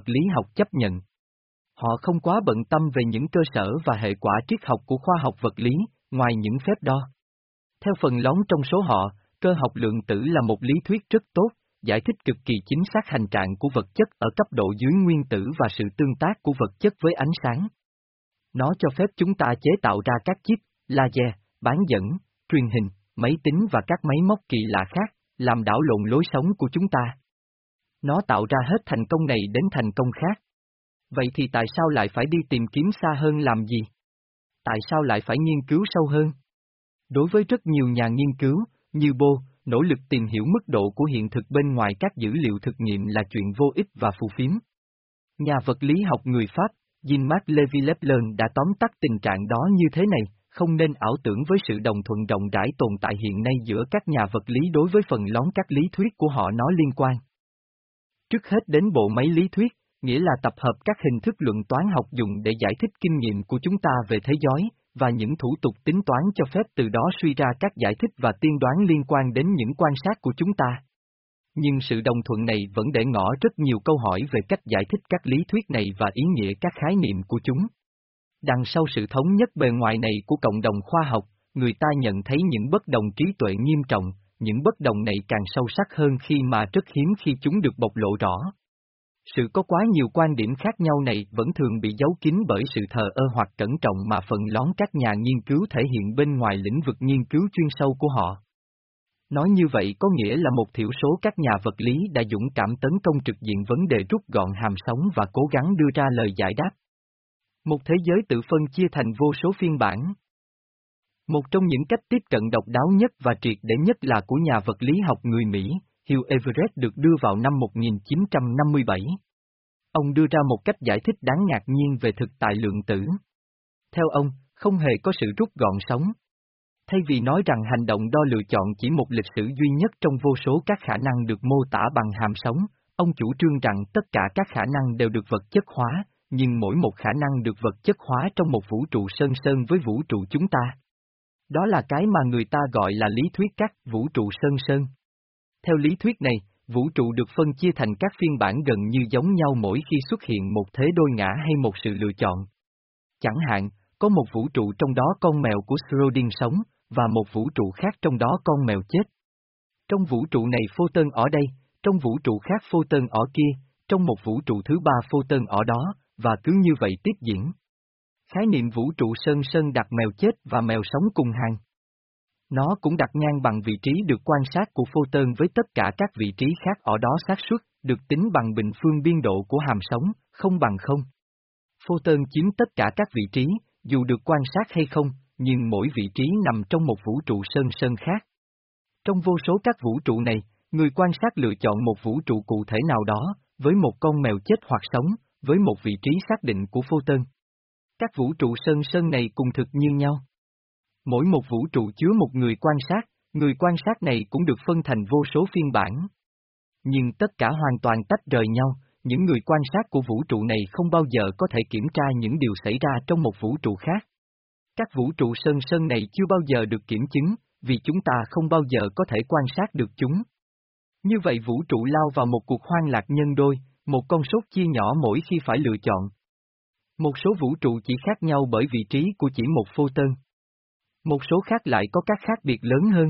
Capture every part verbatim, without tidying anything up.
lý học chấp nhận. Họ không quá bận tâm về những cơ sở và hệ quả triết học của khoa học vật lý, ngoài những phép đo. Theo phần lớn trong số họ, cơ học lượng tử là một lý thuyết rất tốt, giải thích cực kỳ chính xác hành trạng của vật chất ở cấp độ dưới nguyên tử và sự tương tác của vật chất với ánh sáng. Nó cho phép chúng ta chế tạo ra các chip, laser, bán dẫn, truyền hình, máy tính và các máy móc kỳ lạ khác, làm đảo lộn lối sống của chúng ta. Nó tạo ra hết thành công này đến thành công khác. Vậy thì tại sao lại phải đi tìm kiếm xa hơn làm gì? Tại sao lại phải nghiên cứu sâu hơn? Đối với rất nhiều nhà nghiên cứu, như Bohr, nỗ lực tìm hiểu mức độ của hiện thực bên ngoài các dữ liệu thực nghiệm là chuyện vô ích và phù phiếm. Nhà vật lý học người Pháp, Jean-Marc Lévy-Leplun đã tóm tắt tình trạng đó như thế này: không nên ảo tưởng với sự đồng thuận rộng rãi tồn tại hiện nay giữa các nhà vật lý đối với phần lớn các lý thuyết của họ nó liên quan. Trước hết đến bộ máy lý thuyết, nghĩa là tập hợp các hình thức luận toán học dùng để giải thích kinh nghiệm của chúng ta về thế giới, và những thủ tục tính toán cho phép từ đó suy ra các giải thích và tiên đoán liên quan đến những quan sát của chúng ta. Nhưng sự đồng thuận này vẫn để ngỏ rất nhiều câu hỏi về cách giải thích các lý thuyết này và ý nghĩa các khái niệm của chúng. Đằng sau sự thống nhất bề ngoài này của cộng đồng khoa học, người ta nhận thấy những bất đồng trí tuệ nghiêm trọng, những bất đồng này càng sâu sắc hơn khi mà rất hiếm khi chúng được bộc lộ rõ. Sự có quá nhiều quan điểm khác nhau này vẫn thường bị giấu kín bởi sự thờ ơ hoặc cẩn trọng mà phần lớn các nhà nghiên cứu thể hiện bên ngoài lĩnh vực nghiên cứu chuyên sâu của họ. Nói như vậy có nghĩa là một thiểu số các nhà vật lý đã dũng cảm tấn công trực diện vấn đề rút gọn hàm sống và cố gắng đưa ra lời giải đáp. Một thế giới tự phân chia thành vô số phiên bản. Một trong những cách tiếp cận độc đáo nhất và triệt để nhất là của nhà vật lý học người Mỹ, Hugh Everett, được đưa vào năm một nghìn chín trăm năm mươi bảy. Ông đưa ra một cách giải thích đáng ngạc nhiên về thực tại lượng tử. Theo ông, không hề có sự rút gọn sống. Thay vì nói rằng hành động đo lựa chọn chỉ một lịch sử duy nhất trong vô số các khả năng được mô tả bằng hàm sống, ông chủ trương rằng tất cả các khả năng đều được vật chất hóa, nhưng mỗi một khả năng được vật chất hóa trong một vũ trụ sơn sơn với vũ trụ chúng ta. Đó là cái mà người ta gọi là lý thuyết các vũ trụ sơn sơn. Theo lý thuyết này, vũ trụ được phân chia thành các phiên bản gần như giống nhau mỗi khi xuất hiện một thế đôi ngã hay một sự lựa chọn. Chẳng hạn, có một vũ trụ trong đó con mèo của Schrödinger sống, và một vũ trụ khác trong đó con mèo chết. Trong vũ trụ này photon ở đây, trong vũ trụ khác photon ở kia, trong một vũ trụ thứ ba photon ở đó, và cứ như vậy tiếp diễn. Khái niệm vũ trụ sơn sơn đặt mèo chết và mèo sống cùng hàng. Nó cũng đặt ngang bằng vị trí được quan sát của photon với tất cả các vị trí khác ở đó, xác suất được tính bằng bình phương biên độ của hàm sống, không bằng không. Photon chiếm tất cả các vị trí, dù được quan sát hay không, nhưng mỗi vị trí nằm trong một vũ trụ sơn sơn khác. Trong vô số các vũ trụ này, người quan sát lựa chọn một vũ trụ cụ thể nào đó, với một con mèo chết hoặc sống, với một vị trí xác định của photon. Các vũ trụ sơn sơn này cùng thực như nhau. Mỗi một vũ trụ chứa một người quan sát, người quan sát này cũng được phân thành vô số phiên bản. Nhưng tất cả hoàn toàn tách rời nhau, những người quan sát của vũ trụ này không bao giờ có thể kiểm tra những điều xảy ra trong một vũ trụ khác. Các vũ trụ sơn sơn này chưa bao giờ được kiểm chứng, vì chúng ta không bao giờ có thể quan sát được chúng. Như vậy vũ trụ lao vào một cuộc hoang lạc nhân đôi, một con số chia nhỏ mỗi khi phải lựa chọn. Một số vũ trụ chỉ khác nhau bởi vị trí của chỉ một photon. Một số khác lại có các khác biệt lớn hơn.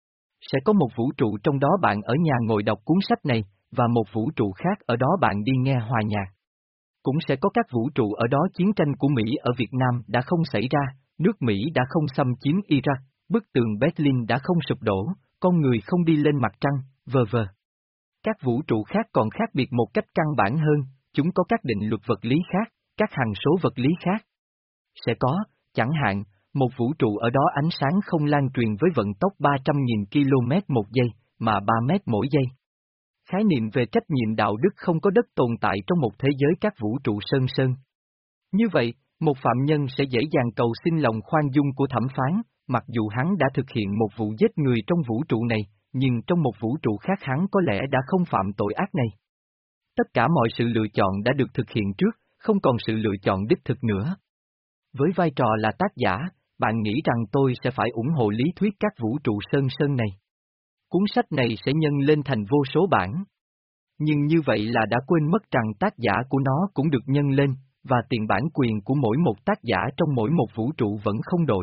Sẽ có một vũ trụ trong đó bạn ở nhà ngồi đọc cuốn sách này, và một vũ trụ khác ở đó bạn đi nghe hòa nhạc. Cũng sẽ có các vũ trụ ở đó chiến tranh của Mỹ ở Việt Nam đã không xảy ra, nước Mỹ đã không xâm chiếm Iraq, bức tường Berlin đã không sụp đổ, con người không đi lên mặt trăng, vờ vờ. Các vũ trụ khác còn khác biệt một cách căn bản hơn, chúng có các định luật vật lý khác, các hằng số vật lý khác. Sẽ có, chẳng hạn, một vũ trụ ở đó ánh sáng không lan truyền với vận tốc ba trăm nghìn ki lô mét một giây, mà ba mét mỗi giây. Khái niệm về trách nhiệm đạo đức không có đất tồn tại trong một thế giới các vũ trụ sơn sơn. Như vậy, một phạm nhân sẽ dễ dàng cầu xin lòng khoan dung của thẩm phán, mặc dù hắn đã thực hiện một vụ giết người trong vũ trụ này, nhưng trong một vũ trụ khác hắn có lẽ đã không phạm tội ác này. Tất cả mọi sự lựa chọn đã được thực hiện trước, không còn sự lựa chọn đích thực nữa. Với vai trò là tác giả, bạn nghĩ rằng tôi sẽ phải ủng hộ lý thuyết các vũ trụ sơn sơn này. Cuốn sách này sẽ nhân lên thành vô số bản. Nhưng như vậy là đã quên mất rằng tác giả của nó cũng được nhân lên, và tiền bản quyền của mỗi một tác giả trong mỗi một vũ trụ vẫn không đổi.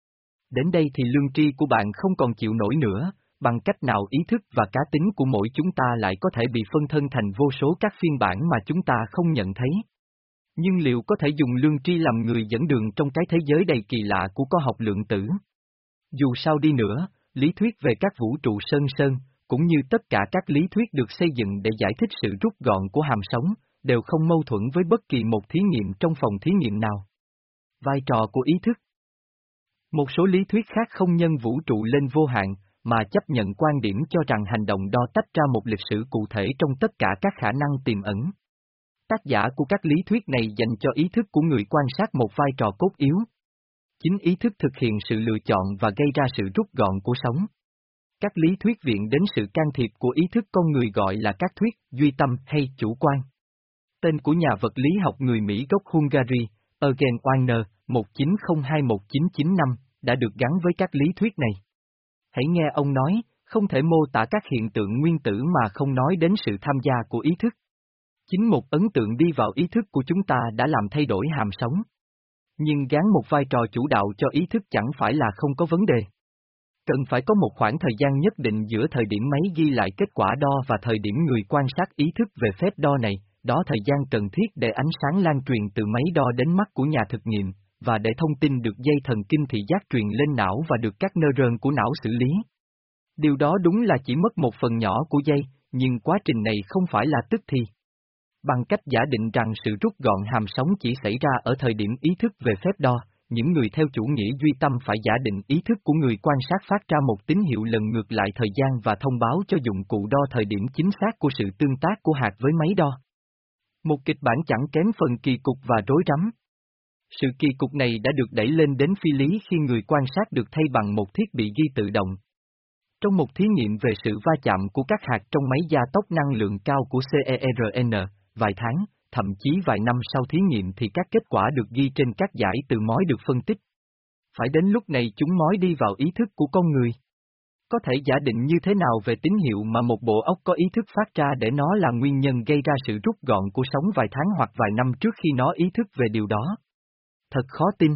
Đến đây thì lương tri của bạn không còn chịu nổi nữa, bằng cách nào ý thức và cá tính của mỗi chúng ta lại có thể bị phân thân thành vô số các phiên bản mà chúng ta không nhận thấy. Nhưng liệu có thể dùng lương tri làm người dẫn đường trong cái thế giới đầy kỳ lạ của khoa học lượng tử? Dù sao đi nữa, lý thuyết về các vũ trụ sơn sơn, cũng như tất cả các lý thuyết được xây dựng để giải thích sự rút gọn của hàm sống, đều không mâu thuẫn với bất kỳ một thí nghiệm trong phòng thí nghiệm nào. Vai trò của ý thức. Một số lý thuyết khác không nhân vũ trụ lên vô hạn, mà chấp nhận quan điểm cho rằng hành động đo tách ra một lịch sử cụ thể trong tất cả các khả năng tiềm ẩn. Tác giả của các lý thuyết này dành cho ý thức của người quan sát một vai trò cốt yếu. Chính ý thức thực hiện sự lựa chọn và gây ra sự rút gọn của sống. Các lý thuyết viện đến sự can thiệp của ý thức con người gọi là các thuyết duy tâm hay chủ quan. Tên của nhà vật lý học người Mỹ gốc Hungary, Eugen Wigner, một chín không hai đến một chín chín năm, đã được gắn với các lý thuyết này. Hãy nghe ông nói, không thể mô tả các hiện tượng nguyên tử mà không nói đến sự tham gia của ý thức. Chính một ấn tượng đi vào ý thức của chúng ta đã làm thay đổi hàm sống. Nhưng gán một vai trò chủ đạo cho ý thức chẳng phải là không có vấn đề. Cần phải có một khoảng thời gian nhất định giữa thời điểm máy ghi lại kết quả đo và thời điểm người quan sát ý thức về phép đo này, đó thời gian cần thiết để ánh sáng lan truyền từ máy đo đến mắt của nhà thực nghiệm, và để thông tin được dây thần kinh thị giác truyền lên não và được các neuron của não xử lý. Điều đó đúng là chỉ mất một phần nhỏ của dây, nhưng quá trình này không phải là tức thì. Bằng cách giả định rằng sự rút gọn hàm sống chỉ xảy ra ở thời điểm ý thức về phép đo, những người theo chủ nghĩa duy tâm phải giả định ý thức của người quan sát phát ra một tín hiệu lần ngược lại thời gian và thông báo cho dụng cụ đo thời điểm chính xác của sự tương tác của hạt với máy đo. Một kịch bản chẳng kém phần kỳ cục và rối rắm. Sự kỳ cục này đã được đẩy lên đến phi lý khi người quan sát được thay bằng một thiết bị ghi tự động. Trong một thí nghiệm về sự va chạm của các hạt trong máy gia tốc năng lượng cao của CERN, vài tháng, thậm chí vài năm sau thí nghiệm thì các kết quả được ghi trên các dải từ mói được phân tích. Phải đến lúc này chúng mói đi vào ý thức của con người. Có thể giả định như thế nào về tín hiệu mà một bộ óc có ý thức phát ra để nó là nguyên nhân gây ra sự rút gọn của sống vài tháng hoặc vài năm trước khi nó ý thức về điều đó? Thật khó tin.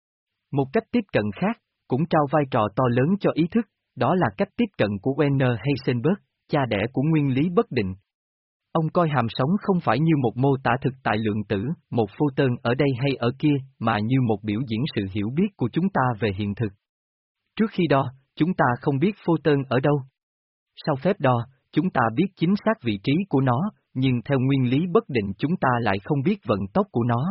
Một cách tiếp cận khác, cũng trao vai trò to lớn cho ý thức, đó là cách tiếp cận của Werner Heisenberg, cha đẻ của nguyên lý bất định. Ông coi hàm sống không phải như một mô tả thực tại lượng tử, một photon ở đây hay ở kia, mà như một biểu diễn sự hiểu biết của chúng ta về hiện thực. Trước khi đo, chúng ta không biết photon ở đâu. Sau phép đo, chúng ta biết chính xác vị trí của nó, nhưng theo nguyên lý bất định chúng ta lại không biết vận tốc của nó.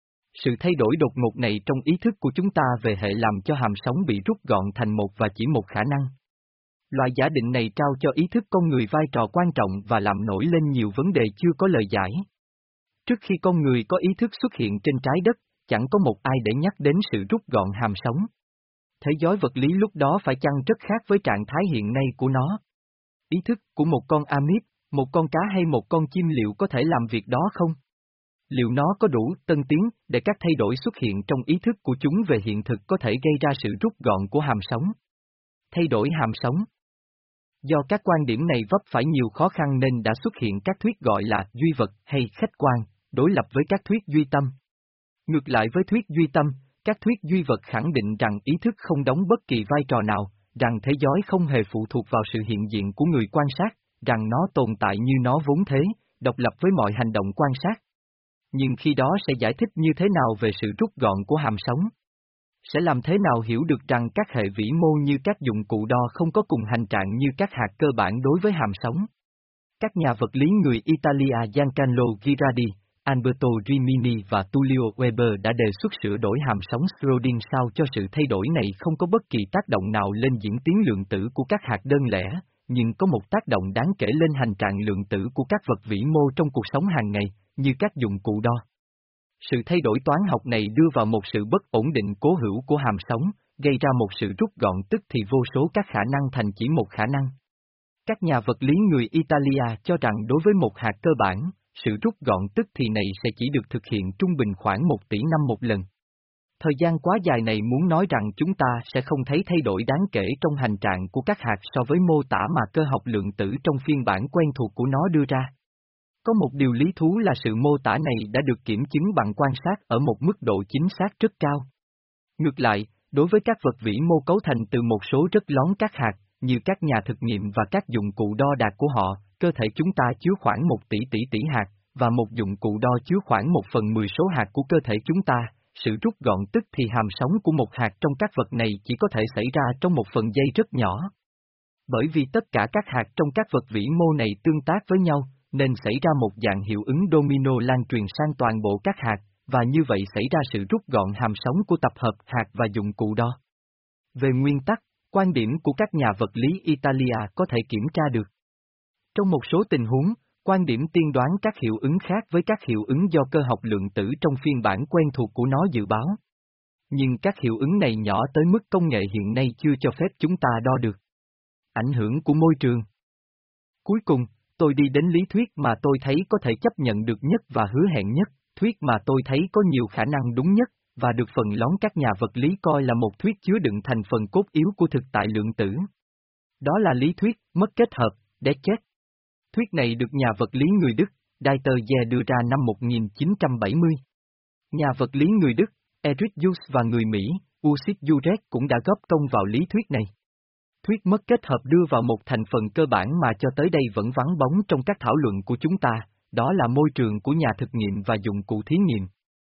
Sự thay đổi đột ngột này trong ý thức của chúng ta về hệ làm cho hàm sống bị rút gọn thành một và chỉ một khả năng. Loại giả định này trao cho ý thức con người vai trò quan trọng và làm nổi lên nhiều vấn đề chưa có lời giải. Trước khi con người có ý thức xuất hiện trên trái đất, chẳng có một ai để nhắc đến sự rút gọn hàm sống. Thế giới vật lý lúc đó phải chăng rất khác với trạng thái hiện nay của nó? Ý thức của một con amip, một con cá hay một con chim liệu có thể làm việc đó không? Liệu nó có đủ tân tiến để các thay đổi xuất hiện trong ý thức của chúng về hiện thực có thể gây ra sự rút gọn của hàm sống? Thay đổi hàm sống. Do các quan điểm này vấp phải nhiều khó khăn nên đã xuất hiện các thuyết gọi là duy vật hay khách quan, đối lập với các thuyết duy tâm. Ngược lại với thuyết duy tâm, các thuyết duy vật khẳng định rằng ý thức không đóng bất kỳ vai trò nào, rằng thế giới không hề phụ thuộc vào sự hiện diện của người quan sát, rằng nó tồn tại như nó vốn thế, độc lập với mọi hành động quan sát. Nhưng khi đó sẽ giải thích như thế nào về sự rút gọn của hàm sống? Sẽ làm thế nào hiểu được rằng các hệ vĩ mô như các dụng cụ đo không có cùng hành trạng như các hạt cơ bản đối với hàm sống? Các nhà vật lý người Italia Giancarlo Girardi, Alberto Rimini và Tullio Weber đã đề xuất sửa đổi hàm sống Schrödinger sao cho sự thay đổi này không có bất kỳ tác động nào lên diễn tiến lượng tử của các hạt đơn lẻ, nhưng có một tác động đáng kể lên hành trạng lượng tử của các vật vĩ mô trong cuộc sống hàng ngày, như các dụng cụ đo. Sự thay đổi toán học này đưa vào một sự bất ổn định cố hữu của hàm sống, gây ra một sự rút gọn tức thì vô số các khả năng thành chỉ một khả năng. Các nhà vật lý người Italia cho rằng đối với một hạt cơ bản, sự rút gọn tức thì này sẽ chỉ được thực hiện trung bình khoảng một tỷ năm một lần. Thời gian quá dài này muốn nói rằng chúng ta sẽ không thấy thay đổi đáng kể trong hành trạng của các hạt so với mô tả mà cơ học lượng tử trong phiên bản quen thuộc của nó đưa ra. Có một điều lý thú là sự mô tả này đã được kiểm chứng bằng quan sát ở một mức độ chính xác rất cao. Ngược lại, đối với các vật vĩ mô cấu thành từ một số rất lón các hạt, như các nhà thực nghiệm và các dụng cụ đo đạc của họ, cơ thể chúng ta chứa khoảng một tỷ tỷ tỷ hạt, và một dụng cụ đo chứa khoảng một phần mười số hạt của cơ thể chúng ta. Sự rút gọn tức thì hàm sóng của một hạt trong các vật này chỉ có thể xảy ra trong một phần giây rất nhỏ. Bởi vì tất cả các hạt trong các vật vĩ mô này tương tác với nhau, nên xảy ra một dạng hiệu ứng domino lan truyền sang toàn bộ các hạt, và như vậy xảy ra sự rút gọn hàm sóng của tập hợp hạt và dụng cụ đo. Về nguyên tắc, quan điểm của các nhà vật lý Italia có thể kiểm tra được. Trong một số tình huống, quan điểm tiên đoán các hiệu ứng khác với các hiệu ứng do cơ học lượng tử trong phiên bản quen thuộc của nó dự báo. Nhưng các hiệu ứng này nhỏ tới mức công nghệ hiện nay chưa cho phép chúng ta đo được. Ảnh hưởng của môi trường. Cuối cùng, tôi đi đến lý thuyết mà tôi thấy có thể chấp nhận được nhất và hứa hẹn nhất, thuyết mà tôi thấy có nhiều khả năng đúng nhất, và được phần lớn các nhà vật lý coi là một thuyết chứa đựng thành phần cốt yếu của thực tại lượng tử. Đó là lý thuyết mất kết hợp, đét chết. Thuyết này được nhà vật lý người Đức, Dieter Jeh đưa ra năm một nghìn chín trăm bảy mươi. Nhà vật lý người Đức, Erich Jüss và người Mỹ, Ursich Jurek cũng đã góp công vào lý thuyết này. Thuyết mất kết hợp đưa vào một thành phần cơ bản mà cho tới đây vẫn vắng bóng trong các thảo luận của chúng ta, đó là môi trường của nhà thực nghiệm và dụng cụ thí nghiệm.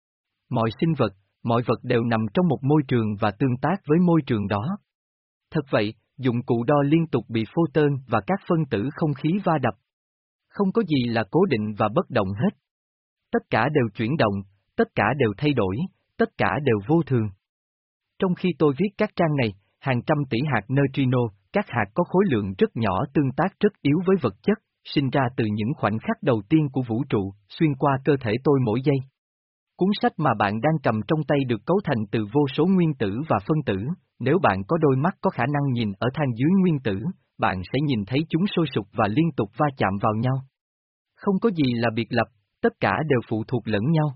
Mọi sinh vật, mọi vật đều nằm trong một môi trường và tương tác với môi trường đó. Thật vậy, dụng cụ đo liên tục bị photon và các phân tử không khí va đập. Không có gì là cố định và bất động hết. Tất cả đều chuyển động, tất cả đều thay đổi, tất cả đều vô thường. Trong khi tôi viết các trang này, hàng trăm tỷ hạt neutrino, các hạt có khối lượng rất nhỏ tương tác rất yếu với vật chất, sinh ra từ những khoảnh khắc đầu tiên của vũ trụ, xuyên qua cơ thể tôi mỗi giây. Cuốn sách mà bạn đang cầm trong tay được cấu thành từ vô số nguyên tử và phân tử, nếu bạn có đôi mắt có khả năng nhìn ở thang dưới nguyên tử, bạn sẽ nhìn thấy chúng sôi sục và liên tục va chạm vào nhau. Không có gì là biệt lập, tất cả đều phụ thuộc lẫn nhau.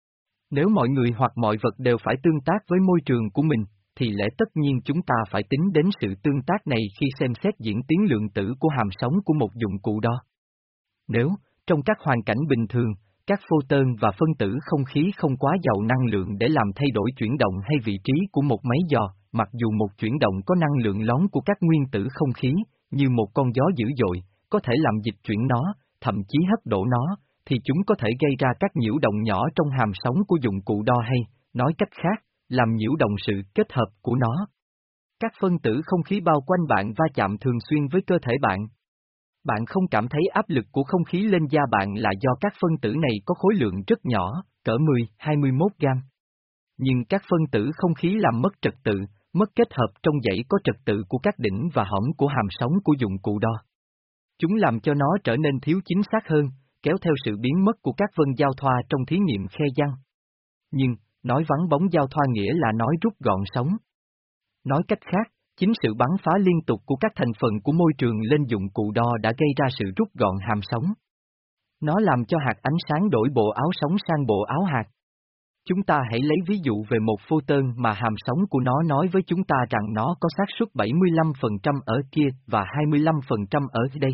Nếu mọi người hoặc mọi vật đều phải tương tác với môi trường của mình, thì lẽ tất nhiên chúng ta phải tính đến sự tương tác này khi xem xét diễn tiến lượng tử của hàm sóng của một dụng cụ đo. Nếu, trong các hoàn cảnh bình thường, các photon và phân tử không khí không quá giàu năng lượng để làm thay đổi chuyển động hay vị trí của một máy dò, mặc dù một chuyển động có năng lượng lón của các nguyên tử không khí, như một con gió dữ dội, có thể làm dịch chuyển nó, thậm chí hấp đổ nó, thì chúng có thể gây ra các nhiễu động nhỏ trong hàm sóng của dụng cụ đo hay, nói cách khác, làm nhiễu động sự kết hợp của nó. Các phân tử không khí bao quanh bạn va chạm thường xuyên với cơ thể bạn. Bạn không cảm thấy áp lực của không khí lên da bạn là do các phân tử này có khối lượng rất nhỏ, cỡ mười đến hai mươi mốt gam. Nhưng các phân tử không khí làm mất trật tự, mất kết hợp trong dãy có trật tự của các đỉnh và hõm của hàm sóng của dụng cụ đo. Chúng làm cho nó trở nên thiếu chính xác hơn, kéo theo sự biến mất của các vân giao thoa trong thí nghiệm khe giăng. Nhưng, nói vắng bóng giao thoa nghĩa là nói rút gọn sóng. Nói cách khác, chính sự bắn phá liên tục của các thành phần của môi trường lên dụng cụ đo đã gây ra sự rút gọn hàm sóng. Nó làm cho hạt ánh sáng đổi bộ áo sóng sang bộ áo hạt. Chúng ta hãy lấy ví dụ về một photon mà hàm sóng của nó nói với chúng ta rằng nó có xác suất bảy mươi lăm phần trăm ở kia và hai mươi lăm phần trăm ở đây.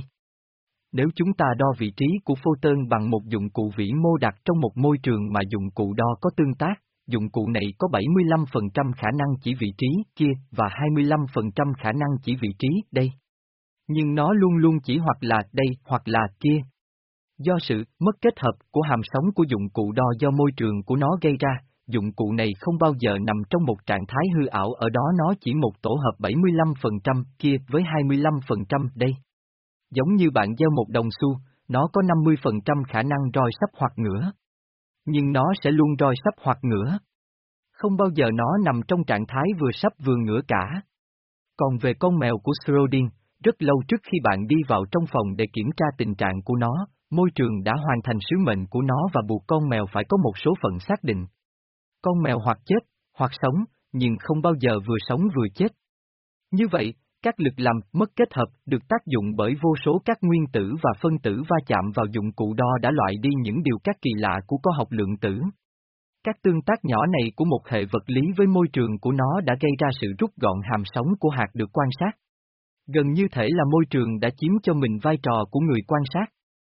Nếu chúng ta đo vị trí của photon bằng một dụng cụ vĩ mô đặt trong một môi trường mà dụng cụ đo có tương tác, dụng cụ này có bảy mươi lăm phần trăm khả năng chỉ vị trí kia và hai mươi lăm phần trăm khả năng chỉ vị trí đây. Nhưng nó luôn luôn chỉ hoặc là đây hoặc là kia. Do sự mất kết hợp của hàm sóng của dụng cụ đo do môi trường của nó gây ra, dụng cụ này không bao giờ nằm trong một trạng thái hư ảo, ở đó nó chỉ một tổ hợp bảy mươi lăm phần trăm kia với hai mươi lăm phần trăm đây. Giống như bạn gieo một đồng xu, nó có năm mươi phần trăm khả năng roi sắp hoặc ngửa. Nhưng nó sẽ luôn roi sắp hoặc ngửa. Không bao giờ nó nằm trong trạng thái vừa sắp vừa ngửa cả. Còn về con mèo của Schrödinger, rất lâu trước khi bạn đi vào trong phòng để kiểm tra tình trạng của nó, môi trường đã hoàn thành sứ mệnh của nó và buộc con mèo phải có một số phận xác định. Con mèo hoặc chết, hoặc sống, nhưng không bao giờ vừa sống vừa chết. Như vậy, các lực làm mất kết hợp được tác dụng bởi vô số các nguyên tử và phân tử va chạm vào dụng cụ đo đã loại đi những điều các kỳ lạ của cơ học lượng tử. Các tương tác nhỏ này của một hệ vật lý với môi trường của nó đã gây ra sự rút gọn hàm sóng của hạt được quan sát. Gần như thể là môi trường đã chiếm cho mình vai trò của người quan sát.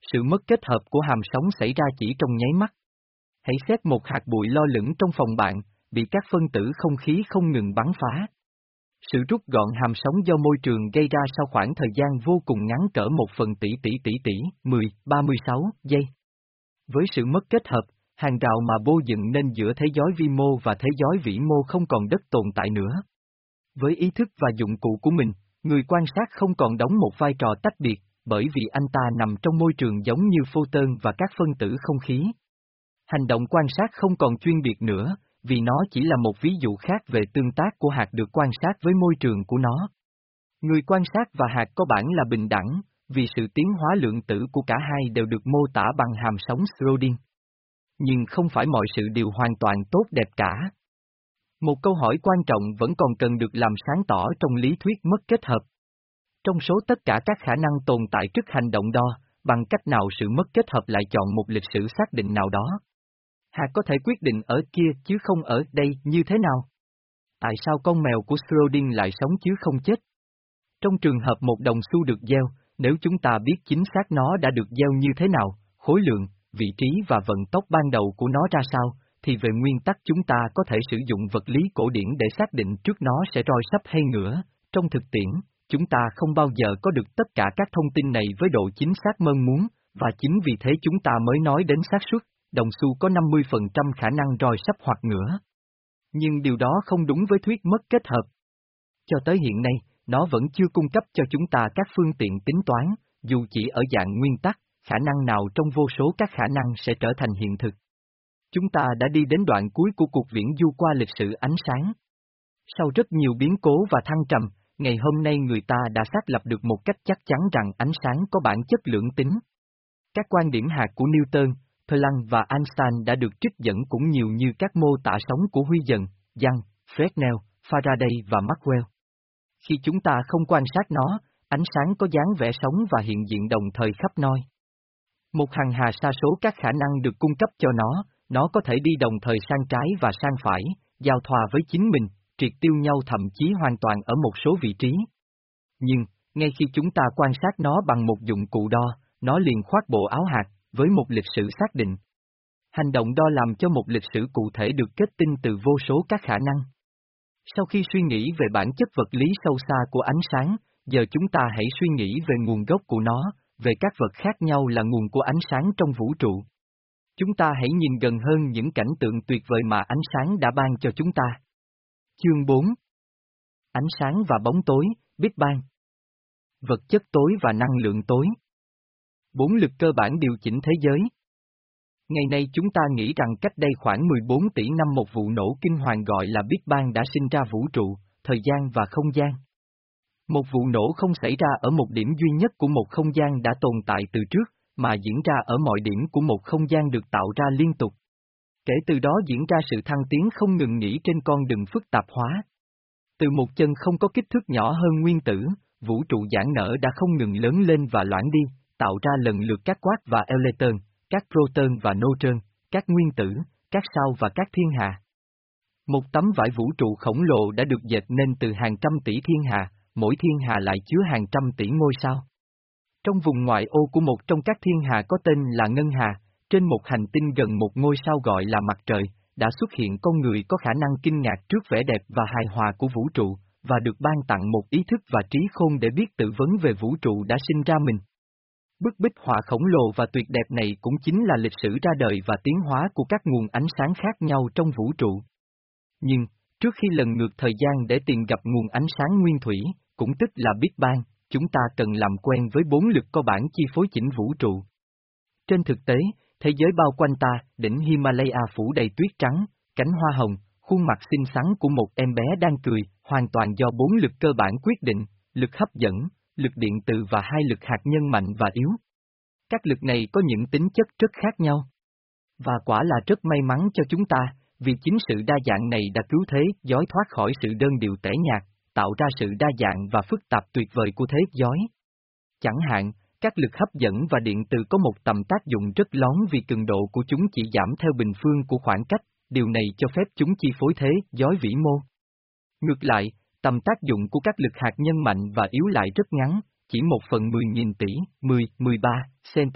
Sự mất kết hợp của hàm sóng xảy ra chỉ trong nháy mắt. Hãy xét một hạt bụi lo lửng trong phòng bạn, bị các phân tử không khí không ngừng bắn phá. Sự rút gọn hàm sóng do môi trường gây ra sau khoảng thời gian vô cùng ngắn cỡ một phần tỷ tỷ tỷ tỷ, mười, ba mươi sáu giây. Với sự mất kết hợp, hàng rào mà Bohr dựng nên giữa thế giới vi mô và thế giới vĩ mô không còn đất tồn tại nữa. Với ý thức và dụng cụ của mình, người quan sát không còn đóng một vai trò tách biệt, bởi vì anh ta nằm trong môi trường giống như photon và các phân tử không khí. Hành động quan sát không còn chuyên biệt nữa, vì nó chỉ là một ví dụ khác về tương tác của hạt được quan sát với môi trường của nó. Người quan sát và hạt có bản là bình đẳng, vì sự tiến hóa lượng tử của cả hai đều được mô tả bằng hàm sóng Schrödinger. Nhưng không phải mọi sự đều hoàn toàn tốt đẹp cả. Một câu hỏi quan trọng vẫn còn cần được làm sáng tỏ trong lý thuyết mất kết hợp. Trong số tất cả các khả năng tồn tại trước hành động đo, bằng cách nào sự mất kết hợp lại chọn một lịch sử xác định nào đó? Hạt có thể quyết định ở kia chứ không ở đây như thế nào? Tại sao con mèo của Schrödinger lại sống chứ không chết? Trong trường hợp một đồng xu được gieo, nếu chúng ta biết chính xác nó đã được gieo như thế nào, khối lượng, vị trí và vận tốc ban đầu của nó ra sao, thì về nguyên tắc chúng ta có thể sử dụng vật lý cổ điển để xác định trước nó sẽ roi sắp hay ngửa. Trong thực tiễn, chúng ta không bao giờ có được tất cả các thông tin này với độ chính xác mong muốn, và chính vì thế chúng ta mới nói đến xác suất, đồng xu có năm mươi phần trăm khả năng roi sắp hoặc ngửa. Nhưng điều đó không đúng với thuyết mất kết hợp. Cho tới hiện nay, nó vẫn chưa cung cấp cho chúng ta các phương tiện tính toán, dù chỉ ở dạng nguyên tắc, khả năng nào trong vô số các khả năng sẽ trở thành hiện thực. Chúng ta đã đi đến đoạn cuối của cuộc viễn du qua lịch sử ánh sáng. Sau rất nhiều biến cố và thăng trầm, ngày hôm nay người ta đã xác lập được một cách chắc chắn rằng ánh sáng có bản chất lưỡng tính. Các quan điểm hạt của Newton, Planck và Einstein đã được trích dẫn cũng nhiều như các mô tả sóng của Huy Dần, Young, Fresnel, Faraday và Maxwell. Khi chúng ta không quan sát nó, ánh sáng có dáng vẻ sống và hiện diện đồng thời khắp nơi. Một hằng hà sa số các khả năng được cung cấp cho nó, nó có thể đi đồng thời sang trái và sang phải, giao thoa với chính mình, triệt tiêu nhau thậm chí hoàn toàn ở một số vị trí. Nhưng, ngay khi chúng ta quan sát nó bằng một dụng cụ đo, nó liền khoác bộ áo hạt, với một lịch sử xác định. Hành động đo làm cho một lịch sử cụ thể được kết tinh từ vô số các khả năng. Sau khi suy nghĩ về bản chất vật lý sâu xa của ánh sáng, giờ chúng ta hãy suy nghĩ về nguồn gốc của nó, về các vật khác nhau là nguồn của ánh sáng trong vũ trụ. Chúng ta hãy nhìn gần hơn những cảnh tượng tuyệt vời mà ánh sáng đã ban cho chúng ta. Chương bốn. Ánh sáng và bóng tối, Big Bang. Vật chất tối và năng lượng tối. Bốn lực cơ bản điều chỉnh thế giới. Ngày nay chúng ta nghĩ rằng cách đây khoảng mười bốn tỷ năm một vụ nổ kinh hoàng gọi là Big Bang đã sinh ra vũ trụ, thời gian và không gian. Một vụ nổ không xảy ra ở một điểm duy nhất của một không gian đã tồn tại từ trước, mà diễn ra ở mọi điểm của một không gian được tạo ra liên tục. Kể từ đó diễn ra sự thăng tiến không ngừng nghỉ trên con đường phức tạp hóa. Từ một chân không có kích thước nhỏ hơn nguyên tử, vũ trụ giãn nở đã không ngừng lớn lên và loãng đi, tạo ra lần lượt các quark và electron, các proton và neutron, các nguyên tử, các sao và các thiên hà. Một tấm vải vũ trụ khổng lồ đã được dệt nên từ hàng trăm tỷ thiên hà, mỗi thiên hà lại chứa hàng trăm tỷ ngôi sao. Trong vùng ngoại ô của một trong các thiên hà có tên là Ngân Hà, trên một hành tinh gần một ngôi sao gọi là Mặt Trời, đã xuất hiện con người có khả năng kinh ngạc trước vẻ đẹp và hài hòa của vũ trụ, và được ban tặng một ý thức và trí khôn để biết tự vấn về vũ trụ đã sinh ra mình. Bức bích họa khổng lồ và tuyệt đẹp này cũng chính là lịch sử ra đời và tiến hóa của các nguồn ánh sáng khác nhau trong vũ trụ. Nhưng, trước khi lần ngược thời gian để tìm gặp nguồn ánh sáng nguyên thủy, cũng tức là Big Bang, chúng ta cần làm quen với bốn lực cơ bản chi phối chỉnh vũ trụ. Trên thực tế, thế giới bao quanh ta, đỉnh Himalaya phủ đầy tuyết trắng, cánh hoa hồng, khuôn mặt xinh xắn của một em bé đang cười, hoàn toàn do bốn lực cơ bản quyết định, lực hấp dẫn, lực điện từ và hai lực hạt nhân mạnh và yếu. Các lực này có những tính chất rất khác nhau. Và quả là rất may mắn cho chúng ta, vì chính sự đa dạng này đã cứu thế giới thoát khỏi sự đơn điệu tẻ nhạt, tạo ra sự đa dạng và phức tạp tuyệt vời của thế giới. Chẳng hạn, các lực hấp dẫn và điện từ có một tầm tác dụng rất lớn vì cường độ của chúng chỉ giảm theo bình phương của khoảng cách, điều này cho phép chúng chi phối thế giới vĩ mô. Ngược lại, tầm tác dụng của các lực hạt nhân mạnh và yếu lại rất ngắn, chỉ một phần mười nghìn tỷ, mười, mười ba cm,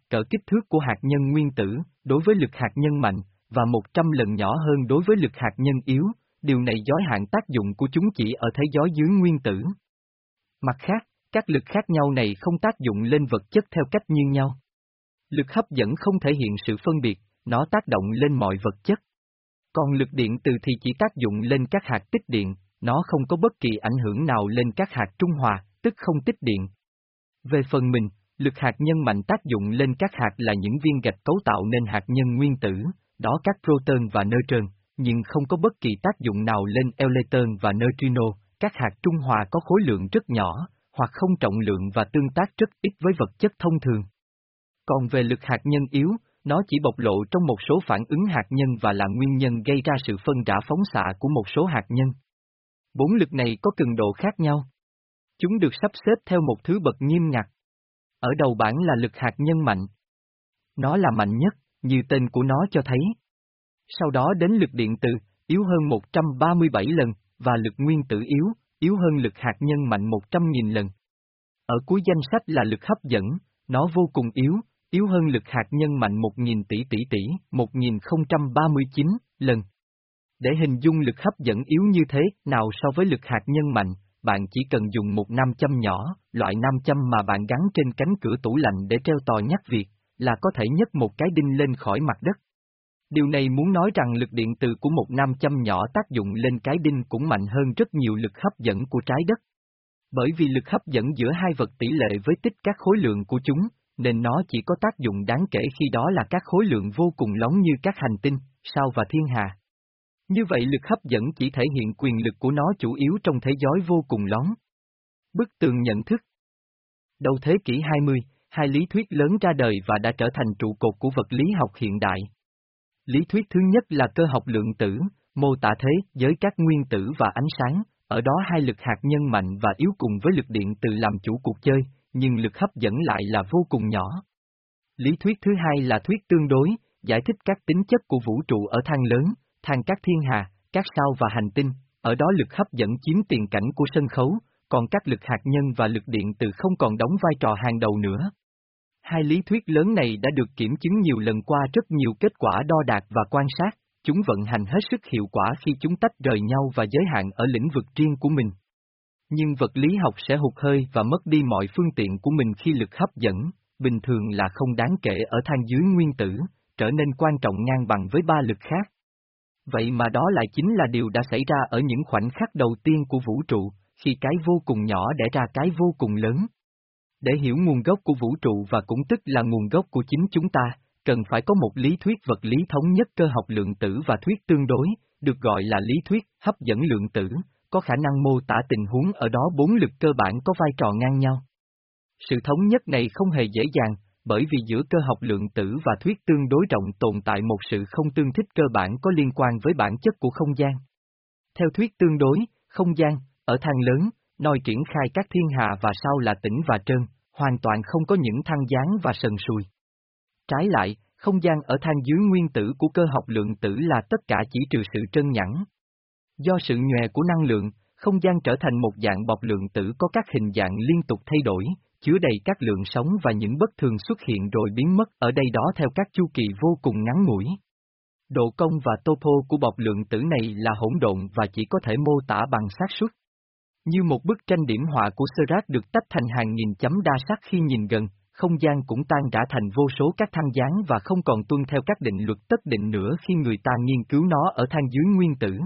cỡ kích thước của hạt nhân nguyên tử, đối với lực hạt nhân mạnh, và một trăm lần nhỏ hơn đối với lực hạt nhân yếu, điều này giới hạn tác dụng của chúng chỉ ở thế giới dưới nguyên tử. Mặt khác, các lực khác nhau này không tác dụng lên vật chất theo cách như nhau. Lực hấp dẫn không thể hiện sự phân biệt, nó tác động lên mọi vật chất. Còn lực điện từ thì chỉ tác dụng lên các hạt tích điện, nó không có bất kỳ ảnh hưởng nào lên các hạt trung hòa, tức không tích điện. Về phần mình, lực hạt nhân mạnh tác dụng lên các hạt là những viên gạch cấu tạo nên hạt nhân nguyên tử, đó các proton và neutron, nhưng không có bất kỳ tác dụng nào lên electron và neutrino, các hạt trung hòa có khối lượng rất nhỏ, hoặc không trọng lượng và tương tác rất ít với vật chất thông thường. Còn về lực hạt nhân yếu, nó chỉ bộc lộ trong một số phản ứng hạt nhân và là nguyên nhân gây ra sự phân rã phóng xạ của một số hạt nhân. Bốn lực này có cường độ khác nhau. Chúng được sắp xếp theo một thứ bậc nghiêm ngặt. Ở đầu bảng là lực hạt nhân mạnh. Nó là mạnh nhất, như tên của nó cho thấy. Sau đó đến lực điện từ, yếu hơn một trăm ba mươi bảy lần, và lực nguyên tử yếu, yếu hơn lực hạt nhân mạnh một trăm nghìn lần. Ở cuối danh sách là lực hấp dẫn, nó vô cùng yếu, yếu hơn lực hạt nhân mạnh một nghìn tỷ tỷ tỷ, một nghìn không trăm ba mươi chín lần. Để hình dung lực hấp dẫn yếu như thế nào so với lực hạt nhân mạnh, bạn chỉ cần dùng một nam châm nhỏ, loại nam châm mà bạn gắn trên cánh cửa tủ lạnh để treo tò nhắc việc, là có thể nhấc một cái đinh lên khỏi mặt đất. Điều này muốn nói rằng lực điện từ của một nam châm nhỏ tác dụng lên cái đinh cũng mạnh hơn rất nhiều lực hấp dẫn của trái đất. Bởi vì lực hấp dẫn giữa hai vật tỷ lệ với tích các khối lượng của chúng, nên nó chỉ có tác dụng đáng kể khi đó là các khối lượng vô cùng lóng như các hành tinh, sao và thiên hà. Như vậy lực hấp dẫn chỉ thể hiện quyền lực của nó chủ yếu trong thế giới vô cùng lóng. Bức tường nhận thức. Đầu thế kỷ hai mươi, hai lý thuyết lớn ra đời và đã trở thành trụ cột của vật lý học hiện đại. Lý thuyết thứ nhất là cơ học lượng tử, mô tả thế giới các nguyên tử và ánh sáng, ở đó hai lực hạt nhân mạnh và yếu cùng với lực điện từ làm chủ cuộc chơi, nhưng lực hấp dẫn lại là vô cùng nhỏ. Lý thuyết thứ hai là thuyết tương đối, giải thích các tính chất của vũ trụ ở than lớn, than các thiên hà, các sao và hành tinh, ở đó lực hấp dẫn chiếm tiền cảnh của sân khấu, còn các lực hạt nhân và lực điện từ không còn đóng vai trò hàng đầu nữa. Hai lý thuyết lớn này đã được kiểm chứng nhiều lần qua rất nhiều kết quả đo đạc và quan sát, chúng vận hành hết sức hiệu quả khi chúng tách rời nhau và giới hạn ở lĩnh vực riêng của mình. Nhưng vật lý học sẽ hụt hơi và mất đi mọi phương tiện của mình khi lực hấp dẫn, bình thường là không đáng kể ở than dưới nguyên tử, trở nên quan trọng ngang bằng với ba lực khác. Vậy mà đó lại chính là điều đã xảy ra ở những khoảnh khắc đầu tiên của vũ trụ, khi cái vô cùng nhỏ đẻ ra cái vô cùng lớn. Để hiểu nguồn gốc của vũ trụ và cũng tức là nguồn gốc của chính chúng ta, cần phải có một lý thuyết vật lý thống nhất cơ học lượng tử và thuyết tương đối, được gọi là lý thuyết hấp dẫn lượng tử, có khả năng mô tả tình huống ở đó bốn lực cơ bản có vai trò ngang nhau. Sự thống nhất này không hề dễ dàng, bởi vì giữa cơ học lượng tử và thuyết tương đối rộng tồn tại một sự không tương thích cơ bản có liên quan với bản chất của không gian. Theo thuyết tương đối, không gian, ở than lớn, noi triển khai các thiên hà và sao là tĩnh và trơn, hoàn toàn không có những thăng dáng và sần sùi. Trái lại, không gian ở than dưới nguyên tử của cơ học lượng tử là tất cả chỉ trừ sự trơn nhẵn. Do sự nhòe của năng lượng, không gian trở thành một dạng bọc lượng tử có các hình dạng liên tục thay đổi, chứa đầy các lượng sóng và những bất thường xuất hiện rồi biến mất ở đây đó theo các chu kỳ vô cùng ngắn ngủi. Độ cong và topo của bọc lượng tử này là hỗn độn và chỉ có thể mô tả bằng xác suất. Như một bức tranh điểm họa của Seurat được tách thành hàng nghìn chấm đa sắc khi nhìn gần, không gian cũng tan rã thành vô số các thăng dáng và không còn tuân theo các định luật tất định nữa khi người ta nghiên cứu nó ở than dưới nguyên tử.